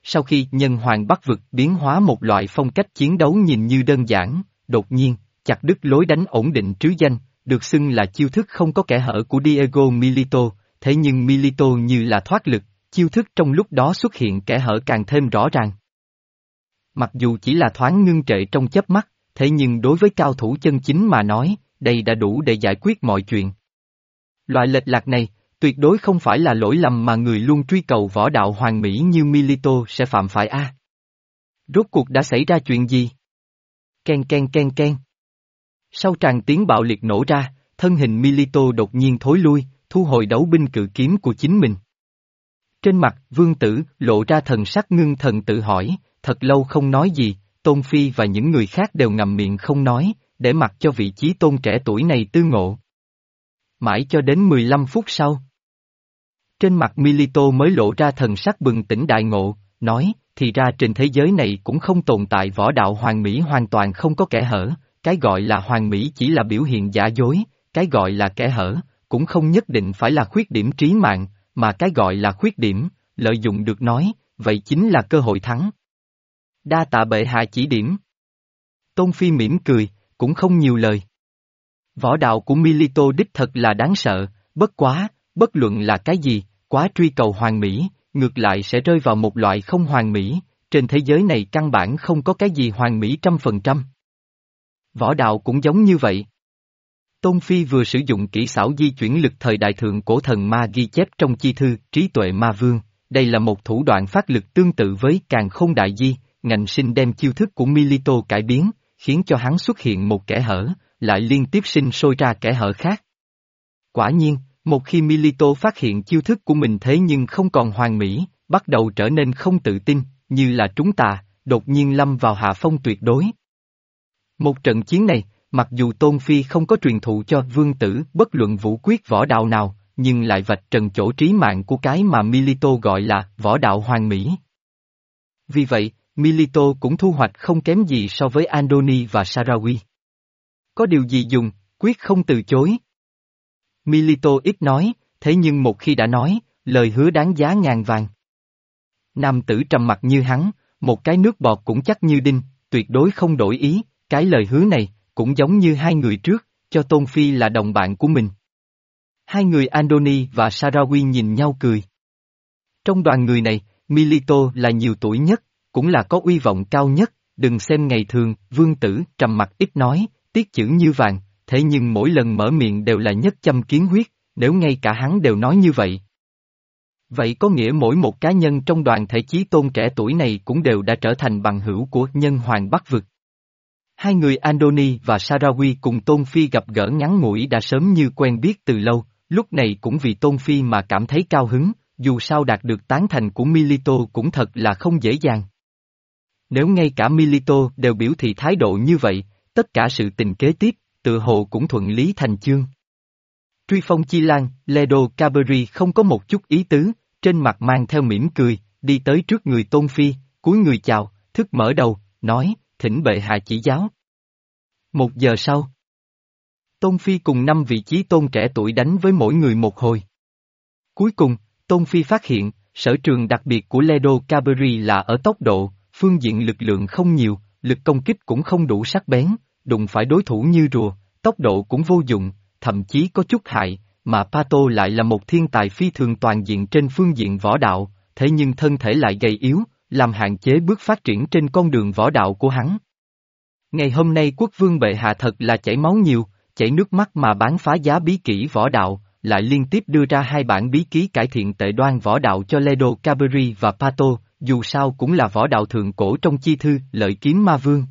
sau khi nhân hoàng Bắc vực biến hóa một loại phong cách chiến đấu nhìn như đơn giản, đột nhiên, chặt đứt lối đánh ổn định trứ danh, được xưng là chiêu thức không có kẽ hở của Diego Milito, thế nhưng Milito như là thoát lực, chiêu thức trong lúc đó xuất hiện kẽ hở càng thêm rõ ràng. Mặc dù chỉ là thoáng ngưng trệ trong chớp mắt, thế nhưng đối với cao thủ chân chính mà nói, đây đã đủ để giải quyết mọi chuyện. Loại lệch lạc này, tuyệt đối không phải là lỗi lầm mà người luôn truy cầu võ đạo hoàn mỹ như Milito sẽ phạm phải a. À, rốt cuộc đã xảy ra chuyện gì? Ken ken ken ken. Sau tràng tiếng bạo liệt nổ ra, thân hình Milito đột nhiên thối lui, thu hồi đấu binh cự kiếm của chính mình. Trên mặt, Vương Tử, lộ ra thần sắc ngưng thần tự hỏi, thật lâu không nói gì, Tôn Phi và những người khác đều ngậm miệng không nói, để mặc cho vị chí tôn trẻ tuổi này tư ngộ. Mãi cho đến mười lăm phút sau. Trên mặt Milito mới lộ ra thần sắc bừng tỉnh đại ngộ, nói, thì ra trên thế giới này cũng không tồn tại võ đạo hoàn mỹ hoàn toàn không có kẽ hở, cái gọi là hoàn mỹ chỉ là biểu hiện giả dối, cái gọi là kẽ hở, cũng không nhất định phải là khuyết điểm trí mạng, mà cái gọi là khuyết điểm, lợi dụng được nói, vậy chính là cơ hội thắng. Đa tạ bệ hạ chỉ điểm. Tôn Phi mỉm cười, cũng không nhiều lời. Võ đạo của Milito đích thật là đáng sợ, bất quá, bất luận là cái gì, quá truy cầu hoàn mỹ, ngược lại sẽ rơi vào một loại không hoàn mỹ, trên thế giới này căn bản không có cái gì hoàn mỹ trăm phần trăm. Võ đạo cũng giống như vậy. Tôn Phi vừa sử dụng kỹ xảo di chuyển lực thời đại thượng cổ thần ma ghi chép trong chi thư Trí tuệ ma vương, đây là một thủ đoạn phát lực tương tự với Càn Khôn Đại Di, ngạnh sinh đem chiêu thức của Milito cải biến, khiến cho hắn xuất hiện một kẽ hở, lại liên tiếp sinh sôi ra kẽ hở khác. Quả nhiên, một khi Milito phát hiện chiêu thức của mình thế nhưng không còn hoàn mỹ, bắt đầu trở nên không tự tin, như là trúng tà, đột nhiên lâm vào hạ phong tuyệt đối. Một trận chiến này, mặc dù Tôn Phi không có truyền thụ cho Vương Tử bất luận vũ quyết võ đạo nào, nhưng lại vạch trần chỗ trí mạng của cái mà Milito gọi là võ đạo hoàn mỹ. Vì vậy, Milito cũng thu hoạch không kém gì so với Andoni và Sarawi. Có điều gì dùng, quyết không từ chối. Milito ít nói, thế nhưng một khi đã nói, lời hứa đáng giá ngàn vàng. Nam tử trầm mặc như hắn, một cái nước bọt cũng chắc như đinh, tuyệt đối không đổi ý, cái lời hứa này, cũng giống như hai người trước, cho Tôn Phi là đồng bạn của mình. Hai người Andoni và Sarawi nhìn nhau cười. Trong đoàn người này, Milito là nhiều tuổi nhất, cũng là có uy vọng cao nhất, đừng xem ngày thường, Vương Tử trầm mặc ít nói, tiết chữ như vàng, thế nhưng mỗi lần mở miệng đều là nhất châm kiến huyết, nếu ngay cả hắn đều nói như vậy. Vậy có nghĩa mỗi một cá nhân trong đoàn thể chí tôn trẻ tuổi này cũng đều đã trở thành bằng hữu của nhân hoàng Bắc vực. Hai người Andoni và Sarawi cùng Tôn Phi gặp gỡ ngắn ngủi đã sớm như quen biết từ lâu, lúc này cũng vì Tôn Phi mà cảm thấy cao hứng, dù sao đạt được tán thành của Milito cũng thật là không dễ dàng. Nếu ngay cả Milito đều biểu thị thái độ như vậy, tất cả sự tình kế tiếp, tự hồ cũng thuận lý thành chương. Truy phong chi lan, Ledo Caberi không có một chút ý tứ, trên mặt mang theo mỉm cười, đi tới trước người Tôn Phi, cúi người chào, thức mở đầu, nói, thỉnh bệ hạ chỉ giáo. Một giờ sau, Tôn Phi cùng năm vị chí tôn trẻ tuổi đánh với mỗi người một hồi. Cuối cùng, Tôn Phi phát hiện, sở trường đặc biệt của Ledo Caberi là ở tốc độ, phương diện lực lượng không nhiều, lực công kích cũng không đủ sắc bén, đụng phải đối thủ như rùa, tốc độ cũng vô dụng, thậm chí có chút hại, mà Pato lại là một thiên tài phi thường toàn diện trên phương diện võ đạo, thế nhưng thân thể lại gầy yếu, làm hạn chế bước phát triển trên con đường võ đạo của hắn. Ngày hôm nay quốc vương bệ hạ thật là chảy máu nhiều, chảy nước mắt mà bán phá giá bí kỹ võ đạo, lại liên tiếp đưa ra hai bản bí ký cải thiện tệ đoan võ đạo cho Ledo Caberi và Pato, dù sao cũng là võ đạo thượng cổ trong chi thư Lợi Kiếm Ma Vương.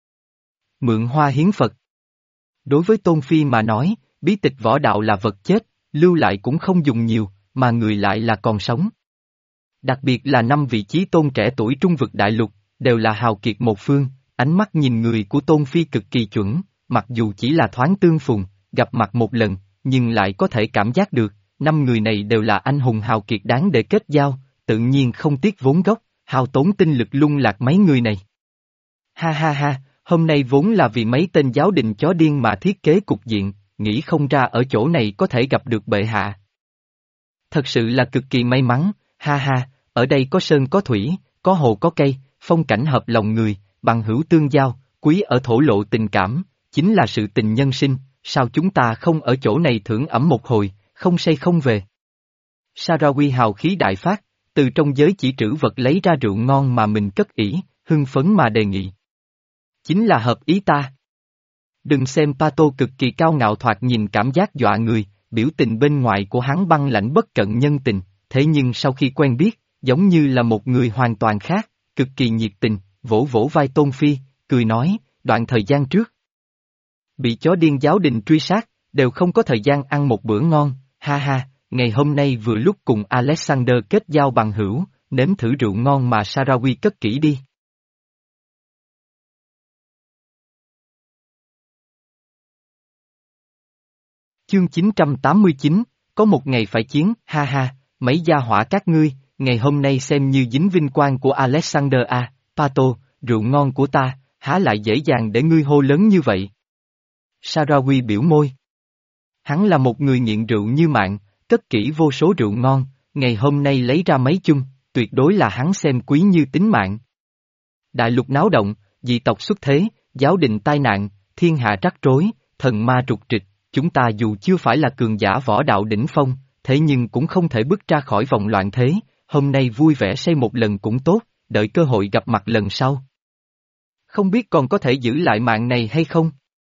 Mượn hoa hiến Phật. Đối với Tôn Phi mà nói, bí tịch võ đạo là vật chết, lưu lại cũng không dùng nhiều, mà người lại là còn sống. Đặc biệt là năm vị chí tôn trẻ tuổi trung vực đại lục, đều là hào kiệt một phương, ánh mắt nhìn người của Tôn Phi cực kỳ chuẩn, mặc dù chỉ là thoáng tương phùng, gặp mặt một lần, nhưng lại có thể cảm giác được, năm người này đều là anh hùng hào kiệt đáng để kết giao, tự nhiên không tiếc vốn gốc, hao tốn tinh lực lung lạc mấy người này. Ha ha ha, hôm nay vốn là vì mấy tên giáo đình chó điên mà thiết kế cục diện, nghĩ không ra ở chỗ này có thể gặp được bệ hạ. Thật sự là cực kỳ may mắn, ha ha, ở đây có sơn có thủy, có hồ có cây, phong cảnh hợp lòng người, bằng hữu tương giao, quý ở thổ lộ tình cảm, chính là sự tình nhân sinh, sao chúng ta không ở chỗ này thưởng ẩm một hồi, không say không về. Sarawi hào khí đại phát, từ trong giới chỉ trữ vật lấy ra rượu ngon mà mình cất ỷ, hưng phấn mà đề nghị. Chính là hợp ý ta. Đừng xem Pato cực kỳ cao ngạo thoạt nhìn cảm giác dọa người, biểu tình bên ngoài của hắn băng lãnh bất cận nhân tình, thế nhưng sau khi quen biết, giống như là một người hoàn toàn khác, cực kỳ nhiệt tình, vỗ vỗ vai Tôn Phi, cười nói, đoạn thời gian trước. Bị chó điên giáo đình truy sát, đều không có thời gian ăn một bữa ngon, ha ha, ngày hôm nay vừa lúc cùng Alexander kết giao bằng hữu, nếm thử rượu ngon mà Sarawi cất kỹ đi. Chương chín trăm tám mươi chín, có một ngày phải chiến, ha ha, mấy gia hỏa các ngươi, ngày hôm nay xem như dính vinh quang của Alexander a, Pato, rượu ngon của ta, há lại dễ dàng để ngươi hô lớn như vậy. Sarawi biểu môi. Hắn là một người nghiện rượu như mạng, cất kỹ vô số rượu ngon, ngày hôm nay lấy ra mấy chung, tuyệt đối là hắn xem quý như tính mạng. Đại lục náo động, dị tộc xuất thế, giáo đình tai nạn, thiên hạ rắc rối, thần ma trục trịch, chúng ta dù chưa phải là cường giả võ đạo đỉnh phong, thế nhưng cũng không thể bước ra khỏi vòng loạn thế, hôm nay vui vẻ say một lần cũng tốt, đợi cơ hội gặp mặt lần sau. Không biết còn có thể giữ lại mạng này hay không?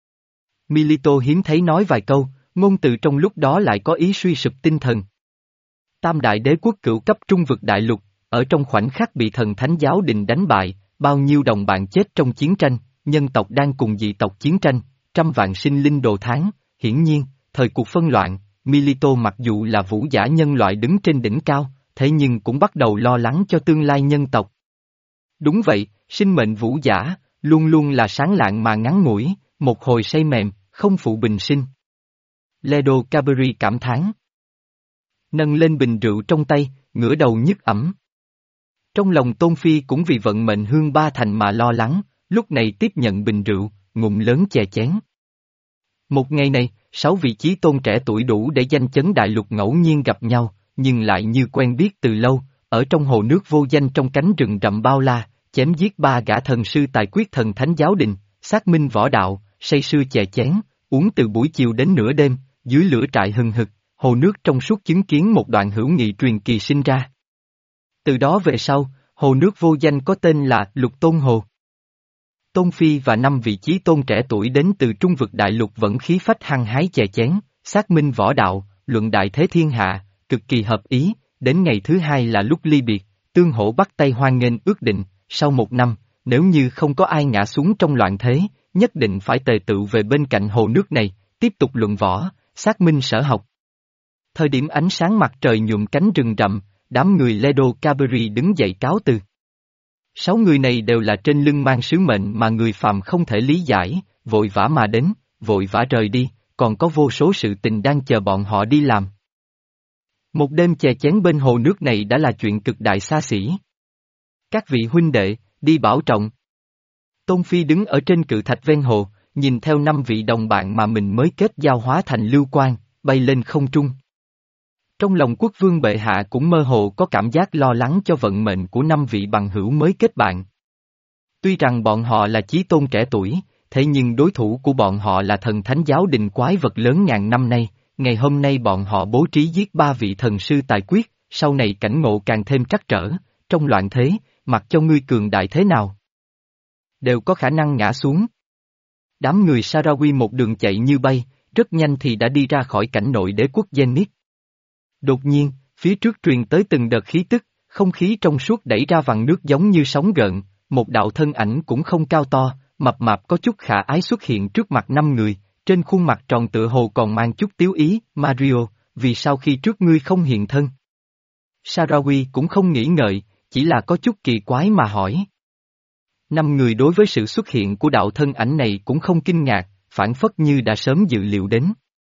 Milito hiếm thấy nói vài câu, ngôn từ trong lúc đó lại có ý suy sụp tinh thần. Tam đại đế quốc cửu cấp trung vực đại lục, ở trong khoảnh khắc bị thần thánh giáo đình đánh bại, bao nhiêu đồng bạn chết trong chiến tranh, nhân tộc đang cùng dị tộc chiến tranh, trăm vạn sinh linh đồ tháng, hiển nhiên, thời cuộc phân loạn, Milito mặc dù là vũ giả nhân loại đứng trên đỉnh cao, thế nhưng cũng bắt đầu lo lắng cho tương lai nhân tộc. Đúng vậy, sinh mệnh vũ giả, luôn luôn là sáng lạng mà ngắn ngủi, một hồi say mềm, không phụ bình sinh. Ledo Cabri cảm thán. Nâng lên bình rượu trong tay, ngửa đầu nhức ẩm. Trong lòng Tôn Phi cũng vì vận mệnh Hương Ba Thành mà lo lắng, lúc này tiếp nhận bình rượu, ngụm lớn chè chén. Một ngày này, sáu vị chí tôn trẻ tuổi đủ để danh chấn đại lục ngẫu nhiên gặp nhau, nhưng lại như quen biết từ lâu, ở trong hồ nước vô danh trong cánh rừng rậm bao la, chém giết ba gã thần sư tài quyết thần thánh giáo đình, xác minh võ đạo, say sưa chè chén, uống từ buổi chiều đến nửa đêm, dưới lửa trại hừng hực, hồ nước trong suốt chứng kiến một đoạn hữu nghị truyền kỳ sinh ra. Từ đó về sau, hồ nước vô danh có tên là Lục Tôn Hồ. Tôn Phi và năm vị chí tôn trẻ tuổi đến từ trung vực đại lục vẫn khí phách hăng hái chè chén, xác minh võ đạo, luận đại thế thiên hạ, cực kỳ hợp ý, đến ngày thứ hai là lúc ly biệt, tương hỗ bắt tay hoan nghênh ước định, sau một năm, nếu như không có ai ngã xuống trong loạn thế, nhất định phải tề tựu về bên cạnh hồ nước này, tiếp tục luận võ, xác minh sở học. Thời điểm ánh sáng mặt trời nhuộm cánh rừng rậm, đám người Ledo Cabri đứng dậy cáo từ. Sáu người này đều là trên lưng mang sứ mệnh mà người phàm không thể lý giải, vội vã mà đến, vội vã rời đi, còn có vô số sự tình đang chờ bọn họ đi làm. Một đêm chè chén bên hồ nước này đã là chuyện cực đại xa xỉ. Các vị huynh đệ, đi bảo trọng. Tôn Phi đứng ở trên cự thạch ven hồ, nhìn theo năm vị đồng bạn mà mình mới kết giao hóa thành lưu quang, bay lên không trung. Trong lòng quốc vương bệ hạ cũng mơ hồ có cảm giác lo lắng cho vận mệnh của năm vị bằng hữu mới kết bạn. Tuy rằng bọn họ là chí tôn trẻ tuổi, thế nhưng đối thủ của bọn họ là thần thánh giáo đình quái vật lớn ngàn năm nay, ngày hôm nay bọn họ bố trí giết ba vị thần sư tài quyết, sau này cảnh ngộ càng thêm trắc trở, trong loạn thế, mặc cho ngươi cường đại thế nào, đều có khả năng ngã xuống. Đám người Sarawi một đường chạy như bay, rất nhanh thì đã đi ra khỏi cảnh nội đế quốc Zenith. Đột nhiên, phía trước truyền tới từng đợt khí tức, không khí trong suốt đẩy ra vằn nước giống như sóng gợn, một đạo thân ảnh cũng không cao to, mập mạp có chút khả ái xuất hiện trước mặt năm người, trên khuôn mặt tròn tựa hồ còn mang chút tiếu ý, Mario, vì sao khi trước ngươi không hiện thân? Sarawi cũng không nghĩ ngợi, chỉ là có chút kỳ quái mà hỏi. Năm người đối với sự xuất hiện của đạo thân ảnh này cũng không kinh ngạc, phản phất như đã sớm dự liệu đến.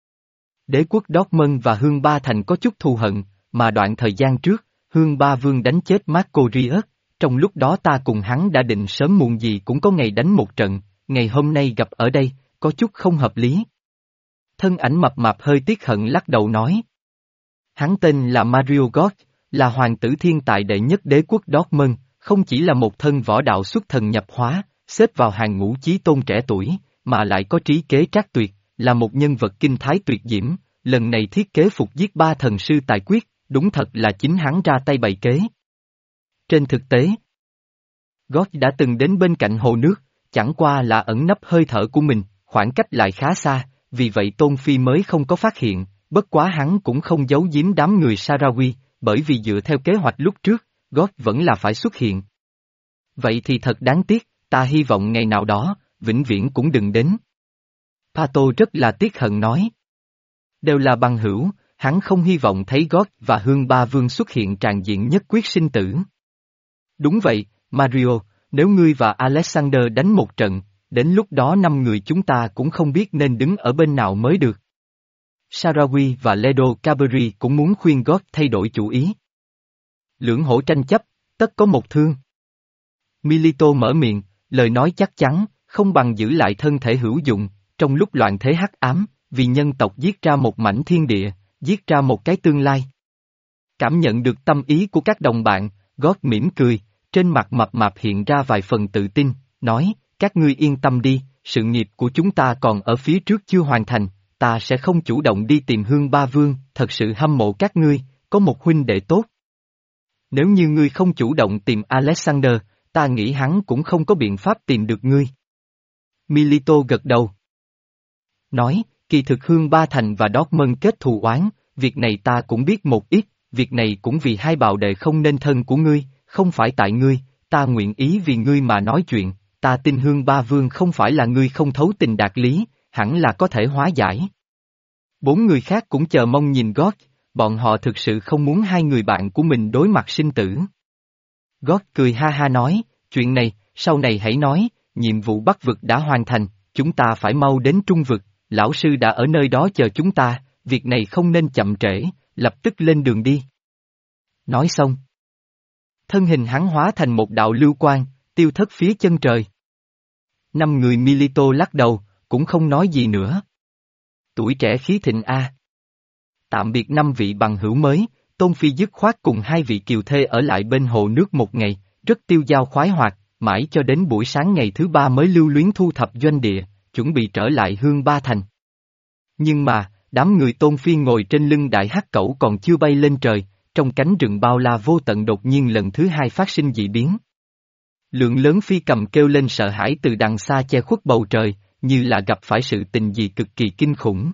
Đế quốc Dortmund và Hương Ba Thành có chút thù hận, mà đoạn thời gian trước, Hương Ba Vương đánh chết Marco Rius, trong lúc đó ta cùng hắn đã định sớm muộn gì cũng có ngày đánh một trận, ngày hôm nay gặp ở đây, có chút không hợp lý. Thân ảnh mập mạp hơi tiếc hận lắc đầu nói. Hắn tên là Mario Gott, là hoàng tử thiên tài đệ nhất đế quốc Dortmund, không chỉ là một thân võ đạo xuất thần nhập hóa, xếp vào hàng ngũ chí tôn trẻ tuổi, mà lại có trí kế trác tuyệt, là một nhân vật kinh thái tuyệt diễm, lần này thiết kế phục giết ba thần sư tài quyết, đúng thật là chính hắn ra tay bày kế. Trên thực tế, Gót đã từng đến bên cạnh hồ nước, chẳng qua là ẩn nấp hơi thở của mình, khoảng cách lại khá xa, vì vậy Tôn Phi mới không có phát hiện, bất quá hắn cũng không giấu giếm đám người Sarawi, bởi vì dựa theo kế hoạch lúc trước, Gót vẫn là phải xuất hiện. Vậy thì thật đáng tiếc, ta hy vọng ngày nào đó, vĩnh viễn cũng đừng đến. Pato rất là tiếc hận nói. Đều là bằng hữu, hắn không hy vọng thấy Gót và Hương Ba Vương xuất hiện tràn diện nhất quyết sinh tử. Đúng vậy, Mario, nếu ngươi và Alexander đánh một trận, đến lúc đó năm người chúng ta cũng không biết nên đứng ở bên nào mới được. Sarawi và Ledo Caberi cũng muốn khuyên Gót thay đổi chủ ý. Lưỡng hổ tranh chấp, tất có một thương. Milito mở miệng, lời nói chắc chắn, không bằng giữ lại thân thể hữu dụng, trong lúc loạn thế hắc ám, vì nhân tộc giết ra một mảnh thiên địa, giết ra một cái tương lai. Cảm nhận được tâm ý của các đồng bạn, Gót mỉm cười, trên mặt mập mạp hiện ra vài phần tự tin, nói, các ngươi yên tâm đi, sự nghiệp của chúng ta còn ở phía trước chưa hoàn thành, ta sẽ không chủ động đi tìm Hương Ba Vương, thật sự hâm mộ các ngươi, có một huynh đệ tốt. Nếu như ngươi không chủ động tìm Alexander, ta nghĩ hắn cũng không có biện pháp tìm được ngươi. Milito gật đầu. Nói, kỳ thực Hương Ba Thành và Dortmund kết thù oán, việc này ta cũng biết một ít, việc này cũng vì hai bào đệ không nên thân của ngươi, không phải tại ngươi, ta nguyện ý vì ngươi mà nói chuyện, ta tin Hương Ba Vương không phải là ngươi không thấu tình đạt lý, hẳn là có thể hóa giải. Bốn người khác cũng chờ mong nhìn Gót, bọn họ thực sự không muốn hai người bạn của mình đối mặt sinh tử. Gót cười ha ha nói, chuyện này, sau này hãy nói, nhiệm vụ bắt vực đã hoàn thành, chúng ta phải mau đến trung vực, lão sư đã ở nơi đó chờ chúng ta, việc này không nên chậm trễ, lập tức lên đường đi. Nói xong, thân hình hắn hóa thành một đạo lưu quang, tiêu thất phía chân trời. Năm người Milito lắc đầu, cũng không nói gì nữa. Tuổi trẻ khí thịnh a. Tạm biệt năm vị bằng hữu mới, Tôn Phi dứt khoát cùng hai vị kiều thê ở lại bên hồ nước một ngày, rất tiêu dao khoái hoạt, mãi cho đến buổi sáng ngày thứ ba mới lưu luyến thu thập doanh địa, chuẩn bị trở lại Hương Ba Thành. Nhưng mà, đám người Tôn Phi ngồi trên lưng đại hắc cẩu còn chưa bay lên trời, trong cánh rừng bao la vô tận đột nhiên lần thứ hai phát sinh dị biến. Lượng lớn phi cầm kêu lên sợ hãi từ đằng xa che khuất bầu trời, như là gặp phải sự tình gì cực kỳ kinh khủng.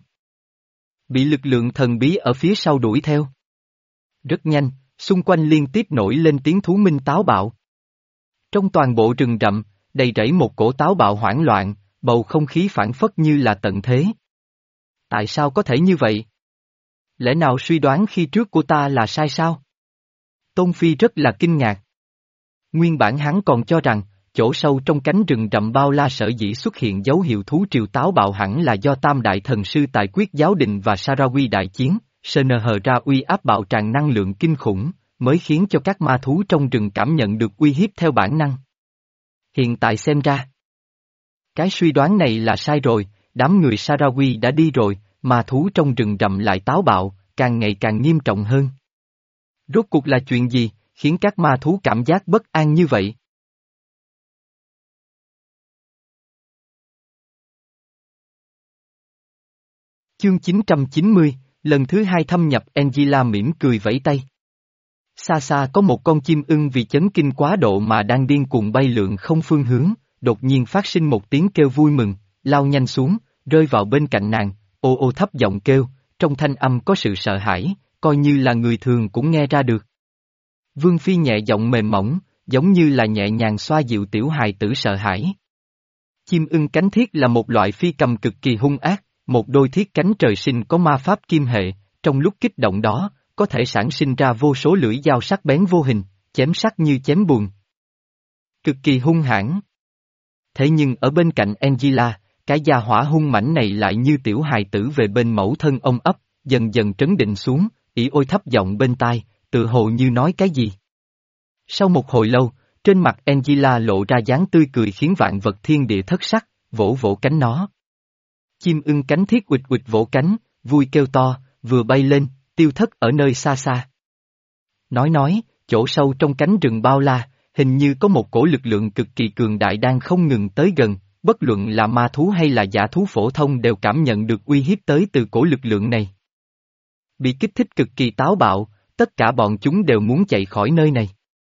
Bị lực lượng thần bí ở phía sau đuổi theo. Rất nhanh, xung quanh liên tiếp nổi lên tiếng thú minh táo bạo. Trong toàn bộ rừng rậm, đầy rẫy một cổ táo bạo hoảng loạn, bầu không khí phảng phất như là tận thế. Tại sao có thể như vậy? Lẽ nào suy đoán khi trước của ta là sai sao? Tôn Phi rất là kinh ngạc. Nguyên bản hắn còn cho rằng, chỗ sâu trong cánh rừng rậm bao la sở dĩ xuất hiện dấu hiệu thú triều táo bạo hẳn là do tam đại thần sư tài quyết giáo đình và Sarawi đại chiến, sờ nờ hờ ra uy áp bạo tràn năng lượng kinh khủng, mới khiến cho các ma thú trong rừng cảm nhận được uy hiếp theo bản năng. Hiện tại xem ra, cái suy đoán này là sai rồi, đám người Sarawi đã đi rồi, ma thú trong rừng rậm lại táo bạo, càng ngày càng nghiêm trọng hơn. Rốt cuộc là chuyện gì, khiến các ma thú cảm giác bất an như vậy? Chương chín trăm chín mươi, lần thứ hai thâm nhập Angela mỉm cười vẫy tay. Xa xa có một con chim ưng vì chấn kinh quá độ mà đang điên cuồng bay lượn không phương hướng, đột nhiên phát sinh một tiếng kêu vui mừng, lao nhanh xuống, rơi vào bên cạnh nàng, ô ô thấp giọng kêu, trong thanh âm có sự sợ hãi, coi như là người thường cũng nghe ra được. Vương Phi nhẹ giọng mềm mỏng, giống như là nhẹ nhàng xoa dịu tiểu hài tử sợ hãi. Chim ưng cánh thiết là một loại phi cầm cực kỳ hung ác, một đôi thiết cánh trời sinh có ma pháp kim hệ, trong lúc kích động đó, có thể sản sinh ra vô số lưỡi dao sắc bén vô hình, chém sắc như chém bùn. Cực kỳ hung hãn. Thế nhưng ở bên cạnh Angela, cái gia hỏa hung mãnh này lại như tiểu hài tử về bên mẫu thân ông ấp, dần dần trấn định xuống, ỉ ôi thấp giọng bên tai, tự hồ như nói cái gì. Sau một hồi lâu, trên mặt Angela lộ ra dáng tươi cười khiến vạn vật thiên địa thất sắc, vỗ vỗ cánh nó. Chim ưng cánh thiết uịch uịch vỗ cánh, vui kêu to, vừa bay lên, tiêu thất ở nơi xa xa. Nói nói, chỗ sâu trong cánh rừng bao la, hình như có một cổ lực lượng cực kỳ cường đại đang không ngừng tới gần, bất luận là ma thú hay là dã thú phổ thông đều cảm nhận được uy hiếp tới từ cổ lực lượng này. Bị kích thích cực kỳ táo bạo, tất cả bọn chúng đều muốn chạy khỏi nơi này.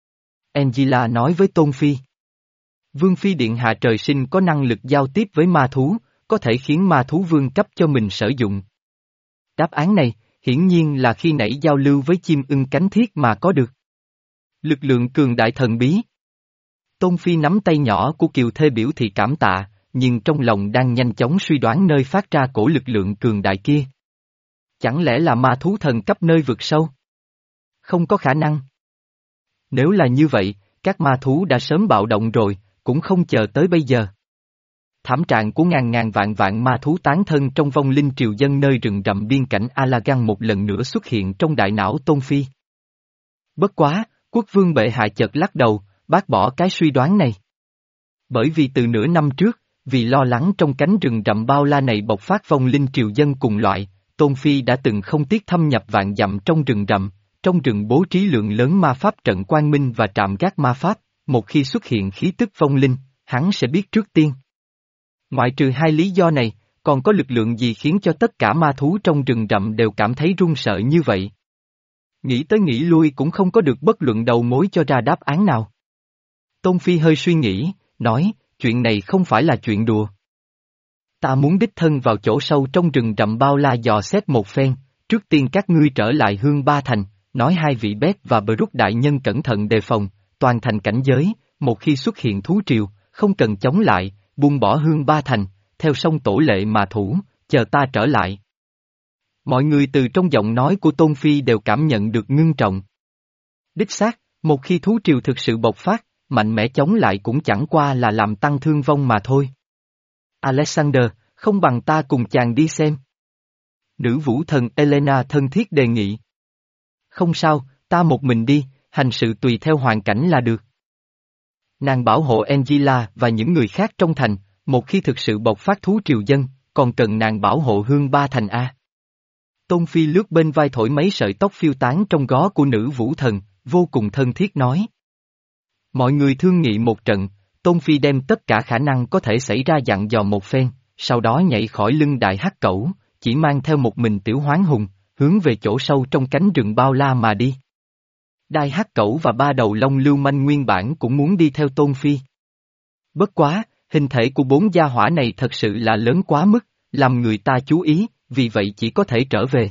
Angela nói với Tôn Phi. Vương Phi Điện Hạ trời sinh có năng lực giao tiếp với ma thú, có thể khiến ma thú vương cấp cho mình sử dụng. Đáp án này, hiển nhiên là khi nãy giao lưu với chim ưng cánh thiết mà có được. Lực lượng cường đại thần bí. Tôn Phi nắm tay nhỏ của Kiều Thê biểu thị cảm tạ, nhưng trong lòng đang nhanh chóng suy đoán nơi phát ra cổ lực lượng cường đại kia. Chẳng lẽ là ma thú thần cấp nơi vực sâu? Không có khả năng. Nếu là như vậy, các ma thú đã sớm bạo động rồi, cũng không chờ tới bây giờ. Thảm trạng của ngàn ngàn vạn vạn ma thú tán thân trong vong linh triều dân nơi rừng rậm biên cảnh Alagan một lần nữa xuất hiện trong đại não Tôn Phi. Bất quá, quốc vương bệ hạ chợt lắc đầu, bác bỏ cái suy đoán này. Bởi vì từ nửa năm trước, vì lo lắng trong cánh rừng rậm bao la này bộc phát vong linh triều dân cùng loại, Tôn Phi đã từng không tiếc thâm nhập vạn dặm trong rừng rậm, trong rừng bố trí lượng lớn ma pháp trận quang minh và trạm gác ma pháp, một khi xuất hiện khí tức vong linh, hắn sẽ biết trước tiên. Ngoại trừ hai lý do này, còn có lực lượng gì khiến cho tất cả ma thú trong rừng rậm đều cảm thấy run sợ như vậy? Nghĩ tới nghĩ lui cũng không có được bất luận đầu mối cho ra đáp án nào. Tôn Phi hơi suy nghĩ, nói, chuyện này không phải là chuyện đùa. Ta muốn đích thân vào chỗ sâu trong rừng rậm bao la dò xét một phen, trước tiên các ngươi trở lại Hương Ba Thành, nói hai vị Bét và Brooke đại nhân cẩn thận đề phòng, toàn thành cảnh giới, một khi xuất hiện thú triều, không cần chống lại, buông bỏ Hương Ba Thành, theo sông tổ lệ mà thủ, chờ ta trở lại. Mọi người từ trong giọng nói của Tôn Phi đều cảm nhận được ngưng trọng. Đích xác, một khi thú triều thực sự bộc phát, mạnh mẽ chống lại cũng chẳng qua là làm tăng thương vong mà thôi. Alexander, không bằng ta cùng chàng đi xem. Nữ vũ thần Elena thân thiết đề nghị. Không sao, ta một mình đi, hành sự tùy theo hoàn cảnh là được. Nàng bảo hộ Angela và những người khác trong thành, một khi thực sự bộc phát thú triều dân, còn cần nàng bảo hộ Hương Ba Thành A. Tôn Phi lướt bên vai thổi mấy sợi tóc phiêu tán trong gó của nữ vũ thần, vô cùng thân thiết nói. Mọi người thương nghị một trận, Tôn Phi đem tất cả khả năng có thể xảy ra dặn dò một phen, sau đó nhảy khỏi lưng đại hắc cẩu, chỉ mang theo một mình tiểu hoán hùng, hướng về chỗ sâu trong cánh rừng bao la mà đi. Đai hắc cẩu và ba đầu long lưu manh nguyên bản cũng muốn đi theo Tôn Phi. Bất quá, hình thể của bốn gia hỏa này thật sự là lớn quá mức, làm người ta chú ý, vì vậy chỉ có thể trở về.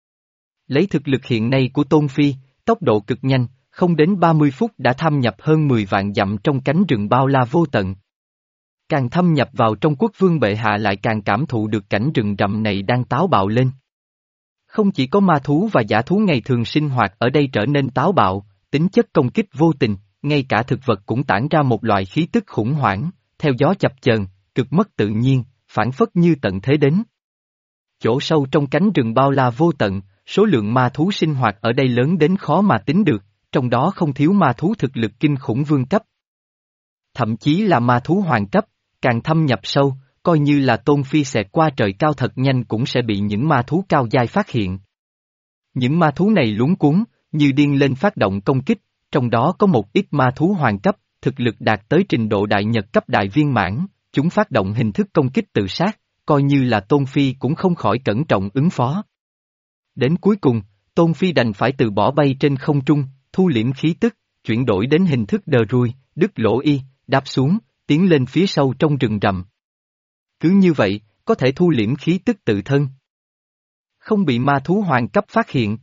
Lấy thực lực hiện nay của Tôn Phi, tốc độ cực nhanh, không đến ba mươi phút đã thâm nhập hơn mười vạn dặm trong cánh rừng bao la vô tận. Càng thâm nhập vào trong quốc vương bệ hạ lại càng cảm thụ được cảnh rừng rậm này đang táo bạo lên. Không chỉ có ma thú và dã thú ngày thường sinh hoạt ở đây trở nên táo bạo, tính chất công kích vô tình, ngay cả thực vật cũng tản ra một loại khí tức khủng hoảng, theo gió chập chờn, cực mất tự nhiên, phản phất như tận thế đến. Chỗ sâu trong cánh rừng bao la vô tận, số lượng ma thú sinh hoạt ở đây lớn đến khó mà tính được, trong đó không thiếu ma thú thực lực kinh khủng vương cấp. Thậm chí là ma thú hoàng cấp, càng thâm nhập sâu, coi như là Tôn Phi xẹt qua trời cao thật nhanh cũng sẽ bị những ma thú cao giai phát hiện. Những ma thú này luống cuống, như điên lên phát động công kích, trong đó có một ít ma thú hoàng cấp, thực lực đạt tới trình độ đại nhật cấp đại viên mãn, chúng phát động hình thức công kích tự sát, coi như là Tôn Phi cũng không khỏi cẩn trọng ứng phó. Đến cuối cùng, Tôn Phi đành phải từ bỏ bay trên không trung, thu liễm khí tức, chuyển đổi đến hình thức đờ ruồi, đứt lỗ y, đáp xuống, tiến lên phía sâu trong rừng rậm. Cứ như vậy, có thể thu liễm khí tức tự thân. Không bị ma thú hoàng cấp phát hiện.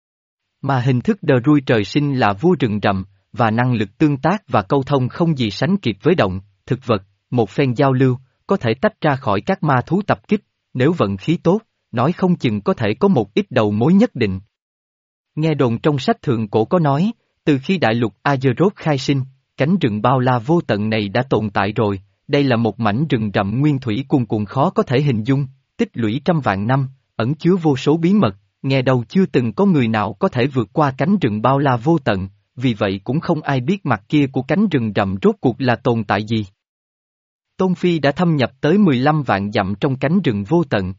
Mà hình thức đờ ruồi trời sinh là vua rừng rậm, và năng lực tương tác và câu thông không gì sánh kịp với động, thực vật, một phen giao lưu, có thể tách ra khỏi các ma thú tập kích, nếu vận khí tốt, nói không chừng có thể có một ít đầu mối nhất định. Nghe đồn trong sách thượng cổ có nói, từ khi đại lục Azeroth khai sinh, cánh rừng bao la vô tận này đã tồn tại rồi, đây là một mảnh rừng rậm nguyên thủy cuồn cuộn khó có thể hình dung, tích lũy trăm vạn năm, ẩn chứa vô số bí mật, nghe đâu chưa từng có người nào có thể vượt qua cánh rừng bao la vô tận, vì vậy cũng không ai biết mặt kia của cánh rừng rậm rốt cuộc là tồn tại gì. Tôn Phi đã thâm nhập tới mười lăm vạn dặm trong cánh rừng vô tận.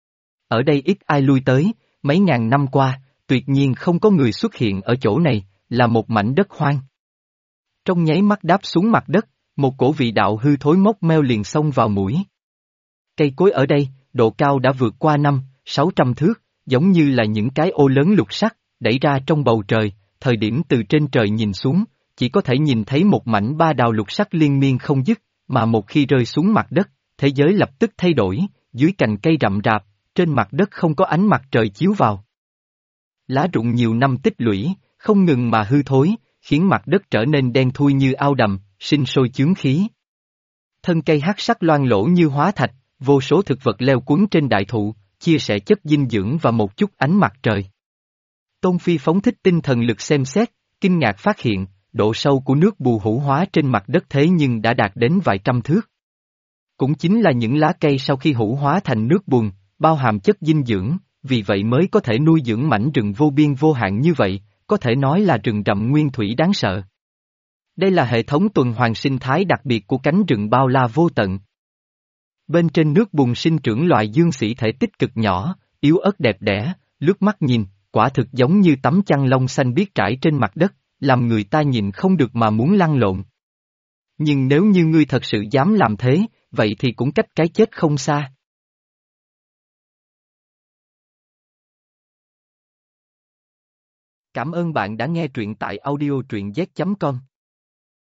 Ở đây ít ai lui tới, mấy ngàn năm qua, tuyệt nhiên không có người xuất hiện ở chỗ này, là một mảnh đất hoang. Trong nháy mắt đáp xuống mặt đất, một cổ vị đạo hư thối mốc meo liền xông vào mũi. Cây cối ở đây, độ cao đã vượt qua năm, sáu trăm thước, giống như là những cái ô lớn lục sắc, đẩy ra trong bầu trời, thời điểm từ trên trời nhìn xuống, chỉ có thể nhìn thấy một mảnh ba đào lục sắc liên miên không dứt, mà một khi rơi xuống mặt đất, thế giới lập tức thay đổi, dưới cành cây rậm rạp, trên mặt đất không có ánh mặt trời chiếu vào. Lá rụng nhiều năm tích lũy, không ngừng mà hư thối, khiến mặt đất trở nên đen thui như ao đầm, sinh sôi chướng khí. Thân cây hắc sắc loang lỗ như hóa thạch, vô số thực vật leo quấn trên đại thụ, chia sẻ chất dinh dưỡng và một chút ánh mặt trời. Tôn Phi phóng thích tinh thần lực xem xét, kinh ngạc phát hiện, độ sâu của nước bù hủ hóa trên mặt đất thế nhưng đã đạt đến vài trăm thước. Cũng chính là những lá cây sau khi hủ hóa thành nước bùn, bao hàm chất dinh dưỡng, vì vậy mới có thể nuôi dưỡng mảnh rừng vô biên vô hạn như vậy, có thể nói là rừng rậm nguyên thủy đáng sợ. Đây là hệ thống tuần hoàn sinh thái đặc biệt của cánh rừng bao la vô tận. Bên trên nước bùn sinh trưởng loại dương sĩ thể tích cực nhỏ, yếu ớt đẹp đẽ, lướt mắt nhìn, quả thực giống như tấm chăn lông xanh biếc trải trên mặt đất, làm người ta nhìn không được mà muốn lăn lộn. Nhưng nếu như ngươi thật sự dám làm thế, vậy thì cũng cách cái chết không xa. Cảm ơn bạn đã nghe truyện tại audio truyện z chấm com.